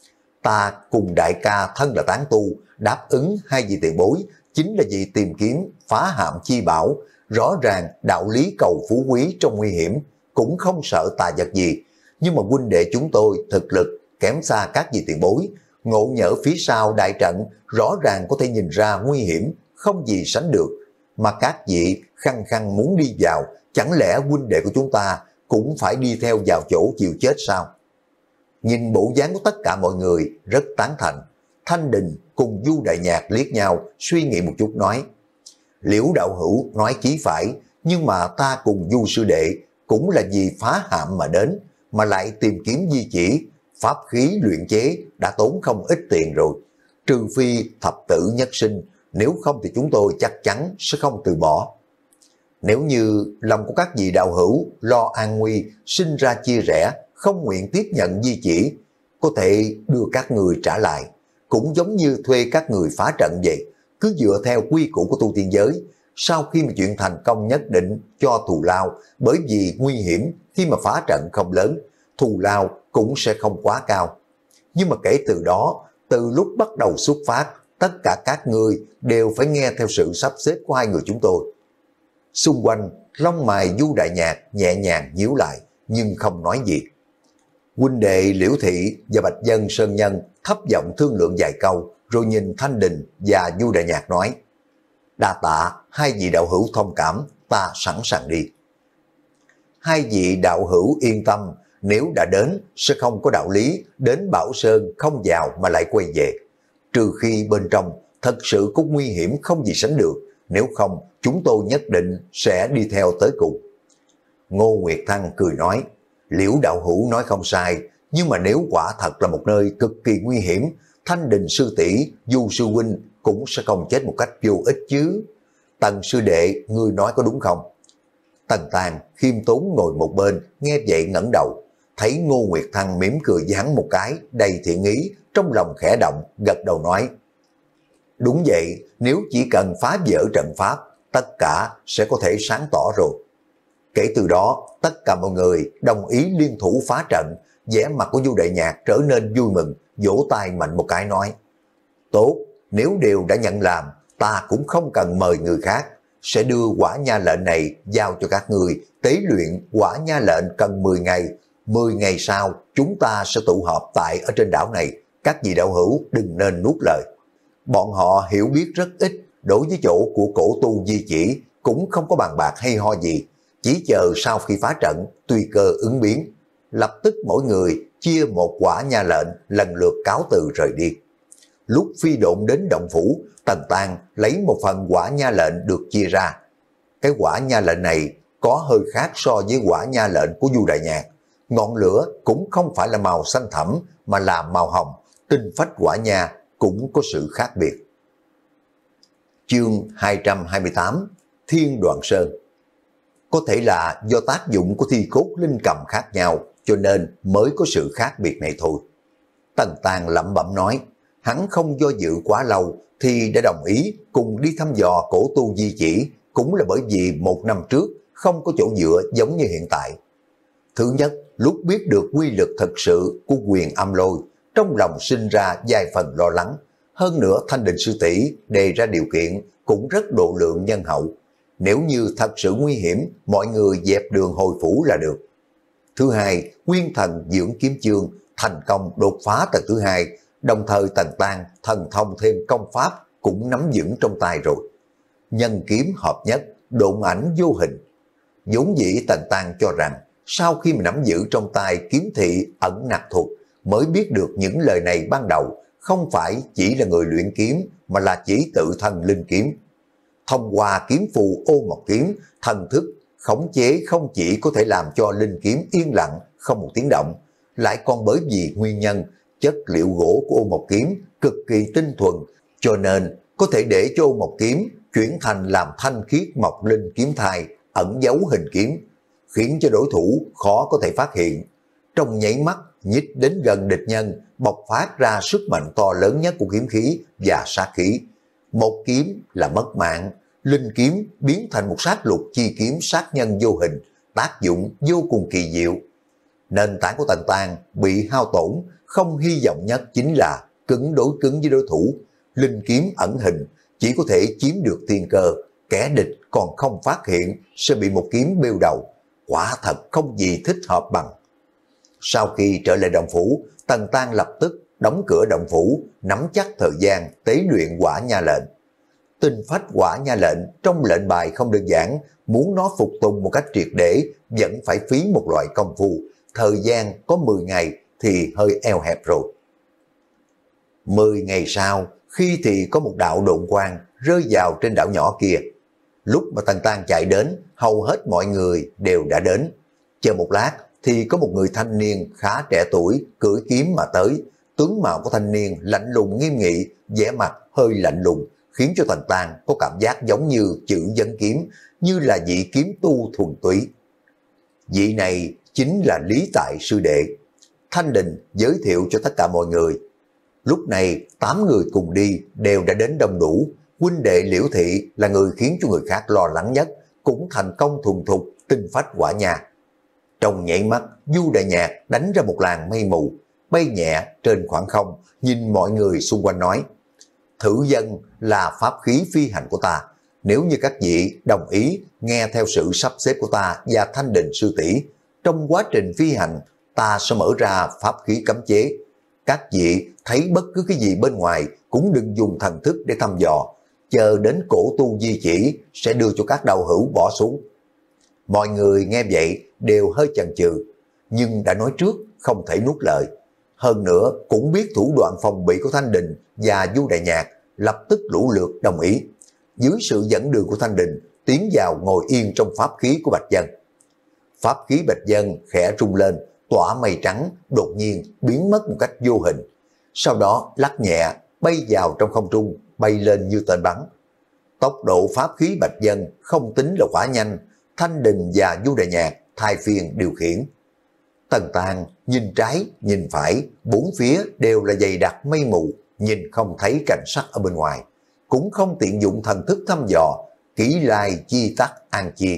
ta cùng đại ca thân là tán tu, đáp ứng hai vị tiền bối, chính là vì tìm kiếm phá hạm chi bảo, rõ ràng đạo lý cầu phú quý trong nguy hiểm, cũng không sợ tà vật gì, nhưng mà huynh đệ chúng tôi thực lực kém xa các vị tiền bối, ngộ nhỡ phía sau đại trận rõ ràng có thể nhìn ra nguy hiểm, không gì sánh được, mà các vị khăng khăng muốn đi vào, chẳng lẽ huynh đệ của chúng ta cũng phải đi theo vào chỗ chịu chết sao? Nhìn bộ dáng của tất cả mọi người rất tán thành. Thanh Đình cùng Du Đại Nhạc liếc nhau, suy nghĩ một chút nói, Liễu đạo hữu nói chí phải, nhưng mà ta cùng Du sư đệ cũng là vì phá hạm mà đến, mà lại tìm kiếm di chỉ, pháp khí luyện chế đã tốn không ít tiền rồi. Trừ phi thập tử nhất sinh, nếu không thì chúng tôi chắc chắn sẽ không từ bỏ. Nếu như lòng của các vị đạo hữu lo an nguy, sinh ra chia rẽ, không nguyện tiếp nhận di chỉ, có thể đưa các người trả lại, cũng giống như thuê các người phá trận vậy, cứ dựa theo quy củ của tu tiên giới, sau khi mà chuyện thành công nhất định cho thù lao, bởi vì nguy hiểm khi mà phá trận không lớn, thù lao cũng sẽ không quá cao. Nhưng mà kể từ đó, từ lúc bắt đầu xuất phát, tất cả các người đều phải nghe theo sự sắp xếp của hai người chúng tôi. Xung quanh, lông mày Du Đại Nhạc nhẹ nhàng nhíu lại, nhưng không nói gì. Huynh đệ Liễu Thị và Bạch Dân Sơn Nhân thấp giọng thương lượng vài câu, rồi nhìn Thanh Đình và Du Đại Nhạc nói, đa tạ hai vị đạo hữu thông cảm, ta sẵn sàng đi. Hai vị đạo hữu yên tâm, nếu đã đến sẽ không có đạo lý đến Bảo Sơn không vào mà lại quay về, trừ khi bên trong thật sự có nguy hiểm không gì sánh được, nếu không chúng tôi nhất định sẽ đi theo tới cùng. Ngô Nguyệt Thăng cười nói, Liễu đạo hữu nói không sai, nhưng mà nếu quả thật là một nơi cực kỳ nguy hiểm, Thanh Đình sư tỷ, Du sư huynh cũng sẽ không chết một cách vô ích chứ. Tần sư đệ, ngươi nói có đúng không? Tần Tàn khiêm tốn ngồi một bên, nghe vậy ngẩng đầu, thấy Ngô Nguyệt Thăng mỉm cười với hắn một cái, đầy thiện ý, trong lòng khẽ động, gật đầu nói, đúng vậy, nếu chỉ cần phá vỡ trận pháp, tất cả sẽ có thể sáng tỏ rồi. Kể từ đó, tất cả mọi người đồng ý liên thủ phá trận, vẻ mặt của Du Đại Nhạc trở nên vui mừng, vỗ tay mạnh một cái nói, tốt, nếu đều đã nhận làm, ta cũng không cần mời người khác, sẽ đưa quả nha lệnh này giao cho các người, tế luyện quả nha lệnh cần mười ngày, mười ngày sau chúng ta sẽ tụ họp tại ở trên đảo này, các vị đạo hữu đừng nên nuốt lời. Bọn họ hiểu biết rất ít, đối với chỗ của cổ tu di chỉ cũng không có bàn bạc hay ho gì, chỉ chờ sau khi phá trận tùy cơ ứng biến. Lập tức mỗi người chia một quả nha lệnh, lần lượt cáo từ rời đi. Lúc phi độn đến động phủ, Tần Tàn lấy một phần quả nha lệnh được chia ra. Cái quả nha lệnh này có hơi khác so với quả nha lệnh của Du Đại Nhạc. Ngọn lửa cũng không phải là màu xanh thẳm mà là màu hồng, tinh phách quả nha cũng có sự khác biệt. Chương hai trăm hai mươi tám, Thiên Đoạn Sơn. Có thể là do tác dụng của thi cốt linh cầm khác nhau, cho nên mới có sự khác biệt này thôi. Tần Tàn lẩm bẩm nói, hắn không do dự quá lâu thì đã đồng ý cùng đi thăm dò cổ tu di chỉ, cũng là bởi vì một năm trước không có chỗ dựa giống như hiện tại. Thứ nhất, lúc biết được quy lực thật sự của quyền âm lôi, trong lòng sinh ra vài phần lo lắng. Hơn nữa Thanh Đình sư tỷ đề ra điều kiện cũng rất độ lượng nhân hậu. Nếu như thật sự nguy hiểm, mọi người dẹp đường hồi phủ là được. Thứ hai, nguyên thần dưỡng kiếm chương thành công đột phá tầng thứ hai, đồng thời Tần Tàn thần thông thêm công pháp cũng nắm vững trong tay rồi. Nhân kiếm hợp nhất, độn ảnh vô hình. Vốn dĩ Tần Tàn cho rằng sau khi mà nắm giữ trong tay kiếm thị ẩn nặc thuật, mới biết được những lời này ban đầu không phải chỉ là người luyện kiếm, mà là chỉ tự thân linh kiếm. Thông qua kiếm phù ô mộc kiếm, thần thức khống chế không chỉ có thể làm cho linh kiếm yên lặng không một tiếng động, lại còn bởi vì nguyên nhân chất liệu gỗ của ô mộc kiếm cực kỳ tinh thuần, cho nên có thể để cho ô mộc kiếm chuyển thành làm thanh khiết mộc linh kiếm thai ẩn giấu hình kiếm, khiến cho đối thủ khó có thể phát hiện. Trong nháy mắt nhích đến gần địch nhân, bộc phát ra sức mạnh to lớn nhất của kiếm khí và sát khí. Một kiếm là mất mạng, linh kiếm biến thành một sát lục chi kiếm sát nhân vô hình, tác dụng vô cùng kỳ diệu. Nền tảng của Tần Tàng bị hao tổn, không hy vọng nhất chính là cứng đối cứng với đối thủ. Linh kiếm ẩn hình chỉ có thể chiếm được thiên cơ, kẻ địch còn không phát hiện sẽ bị một kiếm bêu đầu. Quả thật không gì thích hợp bằng. Sau khi trở lại động phủ, Tần Tàng lập tức đóng cửa động phủ, nắm chắc thời gian tế luyện quả nha lệnh. Tinh phách quả nha lệnh trong lệnh bài không đơn giản, muốn nó phục tùng một cách triệt để vẫn phải phí một loại công phu, thời gian có mười ngày thì hơi eo hẹp rồi. mười ngày sau, khi thì có một đạo độn quang rơi vào trên đảo nhỏ kia. Lúc mà Tần Tàng chạy đến, hầu hết mọi người đều đã đến. Chờ một lát thì có một người thanh niên khá trẻ tuổi cưỡi kiếm mà tới. Tướng mạo của thanh niên lạnh lùng nghiêm nghị, vẻ mặt hơi lạnh lùng, khiến cho Tần Tàng có cảm giác giống như chữ Vấn Kiếm, như là vị kiếm tu thuần túy. Vị này chính là Lý Tại sư đệ. Thanh Đình giới thiệu cho tất cả mọi người. Lúc này tám người cùng đi đều đã đến đông đủ. Huynh đệ Liễu Thị là người khiến cho người khác lo lắng nhất, cũng thành công thuần thục tinh phách quả nha. Trong nhảy mắt, Du Đại Nhạc đánh ra một làn mây mù, bay nhẹ trên khoảng không, nhìn mọi người xung quanh nói: Thử dân là pháp khí phi hành của ta, nếu như các vị đồng ý nghe theo sự sắp xếp của ta và Thanh Đình sư tỷ, trong quá trình phi hành ta sẽ mở ra pháp khí cấm chế. Các vị thấy bất cứ cái gì bên ngoài cũng đừng dùng thần thức để thăm dò, chờ đến cổ tu di chỉ sẽ đưa cho các đạo hữu bỏ xuống. Mọi người nghe vậy đều hơi chần chừ, nhưng đã nói trước không thể nuốt lời. Hơn nữa cũng biết thủ đoạn phòng bị của Thanh Đình và Du Đại Nhạc, lập tức lũ lượt đồng ý. Dưới sự dẫn đường của Thanh Đình, tiến vào ngồi yên trong pháp khí của Bạch Dân. Pháp khí Bạch Dân khẽ rung lên, tỏa mây trắng, đột nhiên biến mất một cách vô hình. Sau đó lắc nhẹ, bay vào trong không trung, bay lên như tên bắn. Tốc độ pháp khí Bạch Dân không tính là quá nhanh, Thanh Đình và Du Đại Nhạc thay phiên điều khiển. Tần Tàng nhìn trái, nhìn phải, bốn phía đều là dày đặc mây mù, nhìn không thấy cảnh sắc ở bên ngoài, cũng không tiện dụng thần thức thăm dò, kỹ lai chi tắc an chi.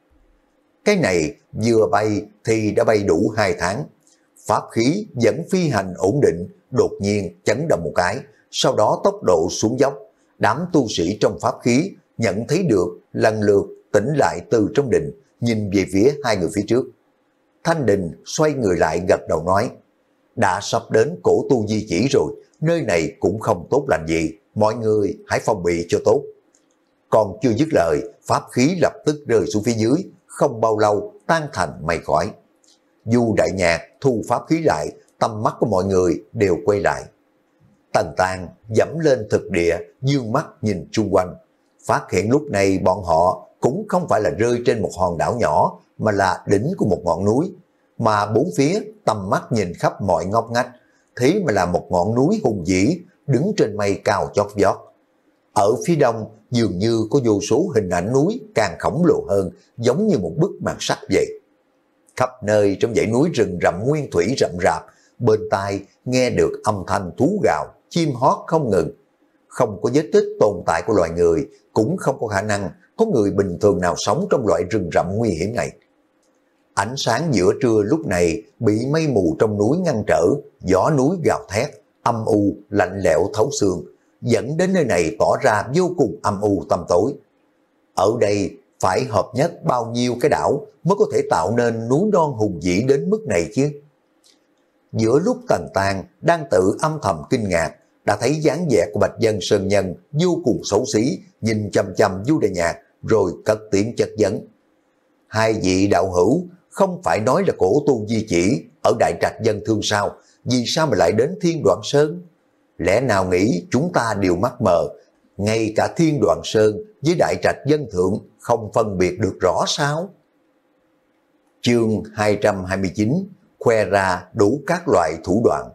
Cái này vừa bay thì đã bay đủ hai tháng. Pháp khí vẫn phi hành ổn định, đột nhiên chấn động một cái, sau đó tốc độ xuống dốc. Đám tu sĩ trong pháp khí nhận thấy được, lần lượt tỉnh lại từ trong định, nhìn về phía hai người phía trước. Thanh Đình xoay người lại gật đầu nói: đã sắp đến cổ tu di chỉ rồi, nơi này cũng không tốt lành gì, mọi người hãy phòng bị cho tốt. Còn chưa dứt lời, pháp khí lập tức rơi xuống phía dưới, không bao lâu tan thành mây khói. Du Đại Nhạc thu pháp khí lại, tầm mắt của mọi người đều quay lại. Tần Tàng dẫm lên thực địa, dương mắt nhìn chung quanh, phát hiện lúc này bọn họ cũng không phải là rơi trên một hòn đảo nhỏ, mà là đỉnh của một ngọn núi, mà bốn phía tầm mắt nhìn khắp mọi ngóc ngách, thế mà là một ngọn núi hùng vĩ đứng trên mây cao chót vót. Ở phía đông dường như có vô số hình ảnh núi càng khổng lồ hơn, giống như một bức màn sắt vậy. Khắp nơi trong dãy núi rừng rậm nguyên thủy rậm rạp, bên tai nghe được âm thanh thú gào, chim hót không ngừng. Không có vết tích tồn tại của loài người, cũng không có khả năng có người bình thường nào sống trong loại rừng rậm nguy hiểm này. Ánh sáng giữa trưa lúc này bị mây mù trong núi ngăn trở, gió núi gào thét, âm u, lạnh lẽo thấu xương, dẫn đến nơi này tỏ ra vô cùng âm u tăm tối. Ở đây phải hợp nhất bao nhiêu cái đảo mới có thể tạo nên núi non hùng vĩ đến mức này chứ? Giữa lúc Tần Tàng đang tự âm thầm kinh ngạc, đã thấy dáng vẻ của Bạch Dân Sơn Nhân vô cùng xấu xí, nhìn chằm chằm Du Đại Nhạc, rồi cất tiếng chất vấn. Hai vị đạo hữu, không phải nói là cổ tu di chỉ ở Đại Trạch Dân Thương sao? Vì sao mà lại đến Thiên Đoạn Sơn? Lẽ nào nghĩ chúng ta đều mắc mờ, ngay cả Thiên Đoạn Sơn với Đại Trạch Dân Thượng không phân biệt được rõ sao? Chương hai trăm hai mươi chín, khoe ra đủ các loại thủ đoạn.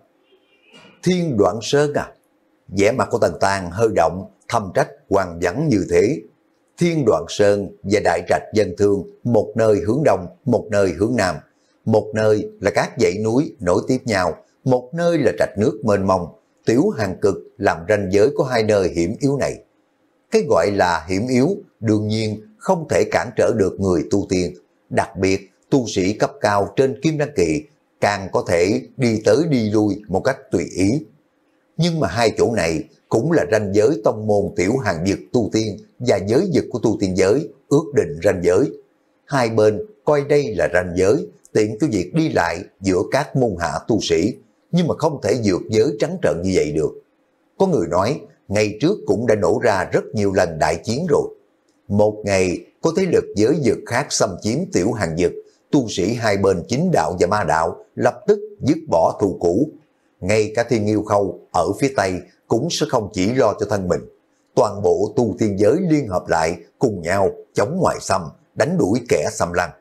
Thiên Đoạn Sơn à? Vẻ mặt của Tần Tàng hơi động, thâm trách hoang vắng như thế. Thiên Đoạn Sơn và Đại Trạch Dân Thương, một nơi hướng đông, một nơi hướng nam. Một nơi là các dãy núi nối tiếp nhau, một nơi là trạch nước mênh mông. Tiểu Hàng Cực làm ranh giới của hai nơi hiểm yếu này. Cái gọi là hiểm yếu đương nhiên không thể cản trở được người tu tiên, đặc biệt tu sĩ cấp cao trên Kim Đan Kỳ càng có thể đi tới đi lui một cách tùy ý. Nhưng mà hai chỗ này cũng là ranh giới tông môn Tiểu Hàng Vực tu tiên và giới vực của tu tiên giới ước định ranh giới. Hai bên coi đây là ranh giới, tiện cho việc đi lại giữa các môn hạ tu sĩ, nhưng mà không thể vượt giới trắng trợn như vậy được. Có người nói, ngày trước cũng đã nổ ra rất nhiều lần đại chiến rồi. Một ngày, có thế lực giới vực khác xâm chiếm Tiểu Hàng Vực, tu sĩ hai bên chính đạo và ma đạo lập tức dứt bỏ thù cũ. Ngay cả Thiên Nghiêu Khâu ở phía Tây cũng sẽ không chỉ lo cho thân mình. Toàn bộ tu tiên giới liên hợp lại cùng nhau chống ngoại xâm, đánh đuổi kẻ xâm lăng.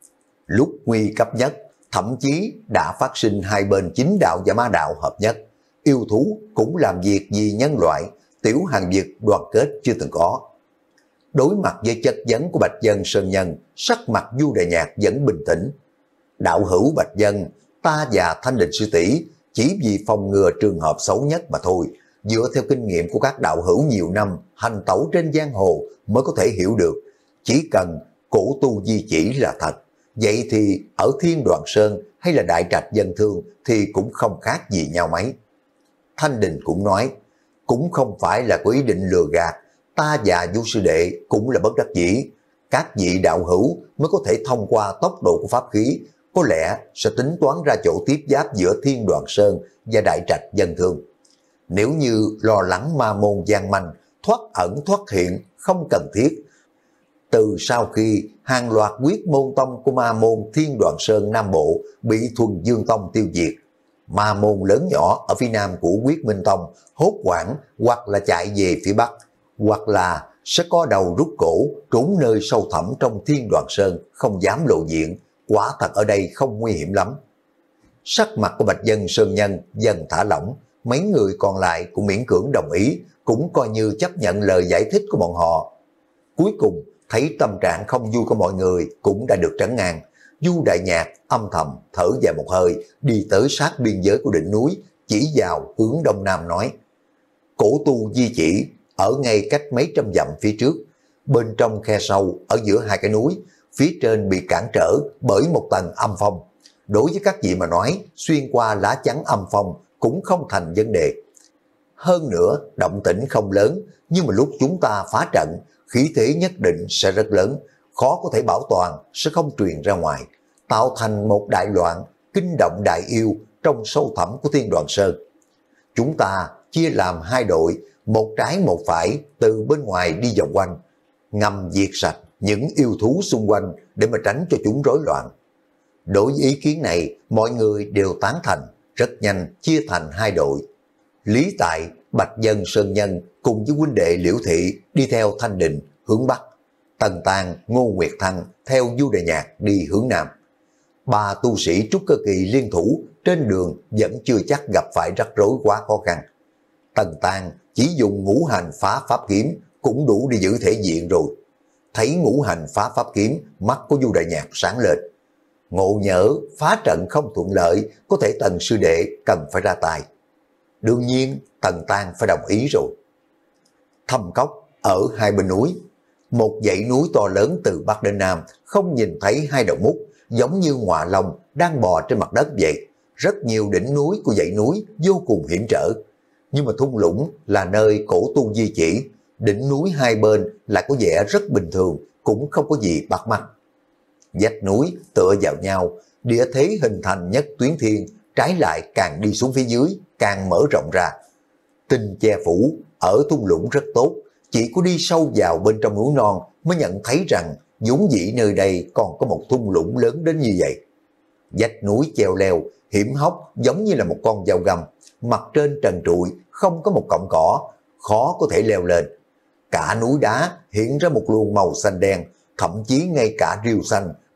Lúc nguy cấp nhất, thậm chí đã phát sinh hai bên chính đạo và ma đạo hợp nhất. Yêu thú cũng làm việc vì nhân loại, Tiểu Hàng Vực đoàn kết chưa từng có. Đối mặt với chất vấn của Bạch Dân Sơn Nhân, sắc mặt Du Đại Nhạc vẫn bình tĩnh. Đạo hữu Bạch Dân, ta và Thanh Định sư tỷ chỉ vì phòng ngừa trường hợp xấu nhất mà thôi. Dựa theo kinh nghiệm của các đạo hữu nhiều năm hành tẩu trên giang hồ mới có thể hiểu được. Chỉ cần cổ tu di chỉ là thật, vậy thì ở Thiên Đoạn Sơn hay là Đại Trạch Dân Thương thì cũng không khác gì nhau mấy. Thanh Đình cũng nói, cũng không phải là có ý định lừa gạt, ta và Du sư đệ cũng là bất đắc dĩ. Các vị đạo hữu mới có thể thông qua tốc độ của pháp khí, có lẽ sẽ tính toán ra chỗ tiếp giáp giữa Thiên Đoạn Sơn và Đại Trạch Dân Thương. Nếu như lo lắng ma môn gian manh, thoát ẩn thoát hiện không cần thiết. Từ sau khi hàng loạt quyết môn tông của ma môn Thiên Đoạn Sơn Nam Bộ bị Thuần Dương Tông tiêu diệt, ma môn lớn nhỏ ở phía nam của Quyết Minh Tông hốt hoảng hoặc là chạy về phía bắc, hoặc là sẽ có đầu rút cổ trốn nơi sâu thẳm trong Thiên Đoạn Sơn không dám lộ diện. Quả thật ở đây không nguy hiểm lắm. Sắc mặt của Bạch Dân Sơn Nhân dần thả lỏng, mấy người còn lại cũng miễn cưỡng đồng ý, cũng coi như chấp nhận lời giải thích của bọn họ. Cuối cùng thấy tâm trạng không vui của mọi người cũng đã được trấn an. Du Đại Nhạc âm thầm thở dài một hơi, đi tới sát biên giới của đỉnh núi, chỉ vào hướng đông nam nói: cổ tu di chỉ ở ngay cách mấy trăm dặm phía trước, bên trong khe sâu ở giữa hai cái núi, phía trên bị cản trở bởi một tầng âm phong. Đối với các vị mà nói, xuyên qua lá chắn âm phong cũng không thành vấn đề. Hơn nữa, động tĩnh không lớn, nhưng mà lúc chúng ta phá trận, khí thế nhất định sẽ rất lớn, khó có thể bảo toàn, sẽ không truyền ra ngoài, tạo thành một đại loạn, kinh động đại yêu trong sâu thẳm của Thiên Đoạn Sơn. Chúng ta chia làm hai đội, một trái một phải, từ bên ngoài đi vòng quanh, ngầm diệt sạch những yêu thú xung quanh để mà tránh cho chúng rối loạn. Đối với ý kiến này, mọi người đều tán thành, rất nhanh chia thành hai đội. Lý Tại, Bạch Dân Sơn Nhân cùng với huynh đệ Liễu Thị đi theo Thanh Định hướng bắc, Tần Tàng, Ngô Nguyệt Thăng theo Du Đại Nhạc đi hướng nam. Ba tu sĩ trúc cơ kỳ liên thủ trên đường vẫn chưa chắc gặp phải rắc rối quá khó khăn. Tần Tàng chỉ dùng ngũ hành phá pháp kiếm cũng đủ để giữ thể diện rồi. Thấy ngũ hành phá pháp kiếm, mắt của Du Đại Nhạc sáng lên. Ngộ nhỡ phá trận không thuận lợi, có thể Tần sư đệ cần phải ra tay. Đương nhiên Tần Tàng phải đồng ý rồi. Thâm cốc ở hai bên núi, một dãy núi to lớn từ bắc đến nam, không nhìn thấy hai đầu mút, giống như ngọa long đang bò trên mặt đất vậy. Rất nhiều đỉnh núi của dãy núi vô cùng hiểm trở. Nhưng mà thung lũng là nơi cổ tu di chỉ, đỉnh núi hai bên lại có vẻ rất bình thường, cũng không có gì bắt mắt. Vách núi tựa vào nhau, địa thế hình thành nhất tuyến thiên, trái lại càng đi xuống phía dưới, càng mở rộng ra. Tinh che phủ ở thung lũng rất tốt, chỉ có đi sâu vào bên trong núi non mới nhận thấy rằng vốn dĩ nơi đây còn có một thung lũng lớn đến như vậy. Vách núi treo leo, hiểm hóc giống như là một con dao găm, mặt trên trần trụi, không có một cọng cỏ, khó có thể leo lên. Cả núi đá hiện ra một luồng màu xanh đen, thậm chí ngay cả rêu xanh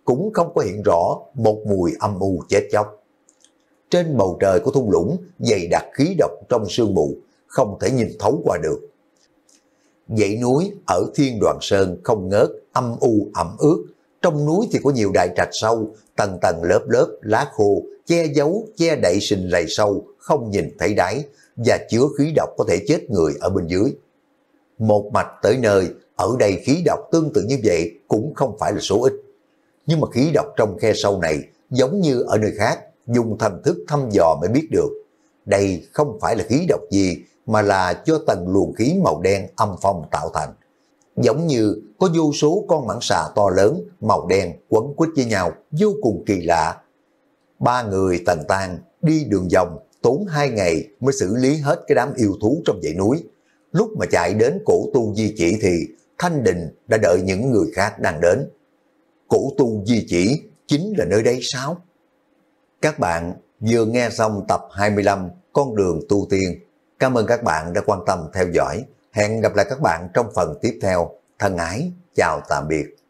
cũng không có hiện rõ một mùi âm u chết chóc. Trên bầu trời của thung lũng dày đặc khí độc trong sương mù, không thể nhìn thấu qua được. Dãy núi ở Thiên Đoàn Sơn không ngớt, âm u ẩm ướt. Trong núi thì có nhiều đại trạch sâu, tầng tầng lớp lớp lá khô, che giấu, che đậy sình lầy sâu, không nhìn thấy đáy, và chứa khí độc có thể chết người ở bên dưới. Một mạch tới nơi, ở đây khí độc tương tự như vậy cũng không phải là số ít. Nhưng mà khí độc trong khe sâu này, giống như ở nơi khác, dùng thần thức thăm dò mới biết được. Đây không phải là khí độc gì, mà là do tầng luồng khí màu đen âm phong tạo thành. Giống như có vô số con mãng xà to lớn, màu đen quấn quýt với nhau, vô cùng kỳ lạ. Ba người Tần Tang đi đường vòng, tốn hai ngày mới xử lý hết cái đám yêu thú trong dãy núi. Lúc mà chạy đến cổ tu di chỉ thì Thanh Đình đã đợi những người khác đang đến. Cổ tu di chỉ chính là nơi đây sao? Các bạn vừa nghe xong tập hai mươi lăm Con đường tu tiên. Cảm ơn các bạn đã quan tâm theo dõi. Hẹn gặp lại các bạn trong phần tiếp theo. Thân ái, chào tạm biệt.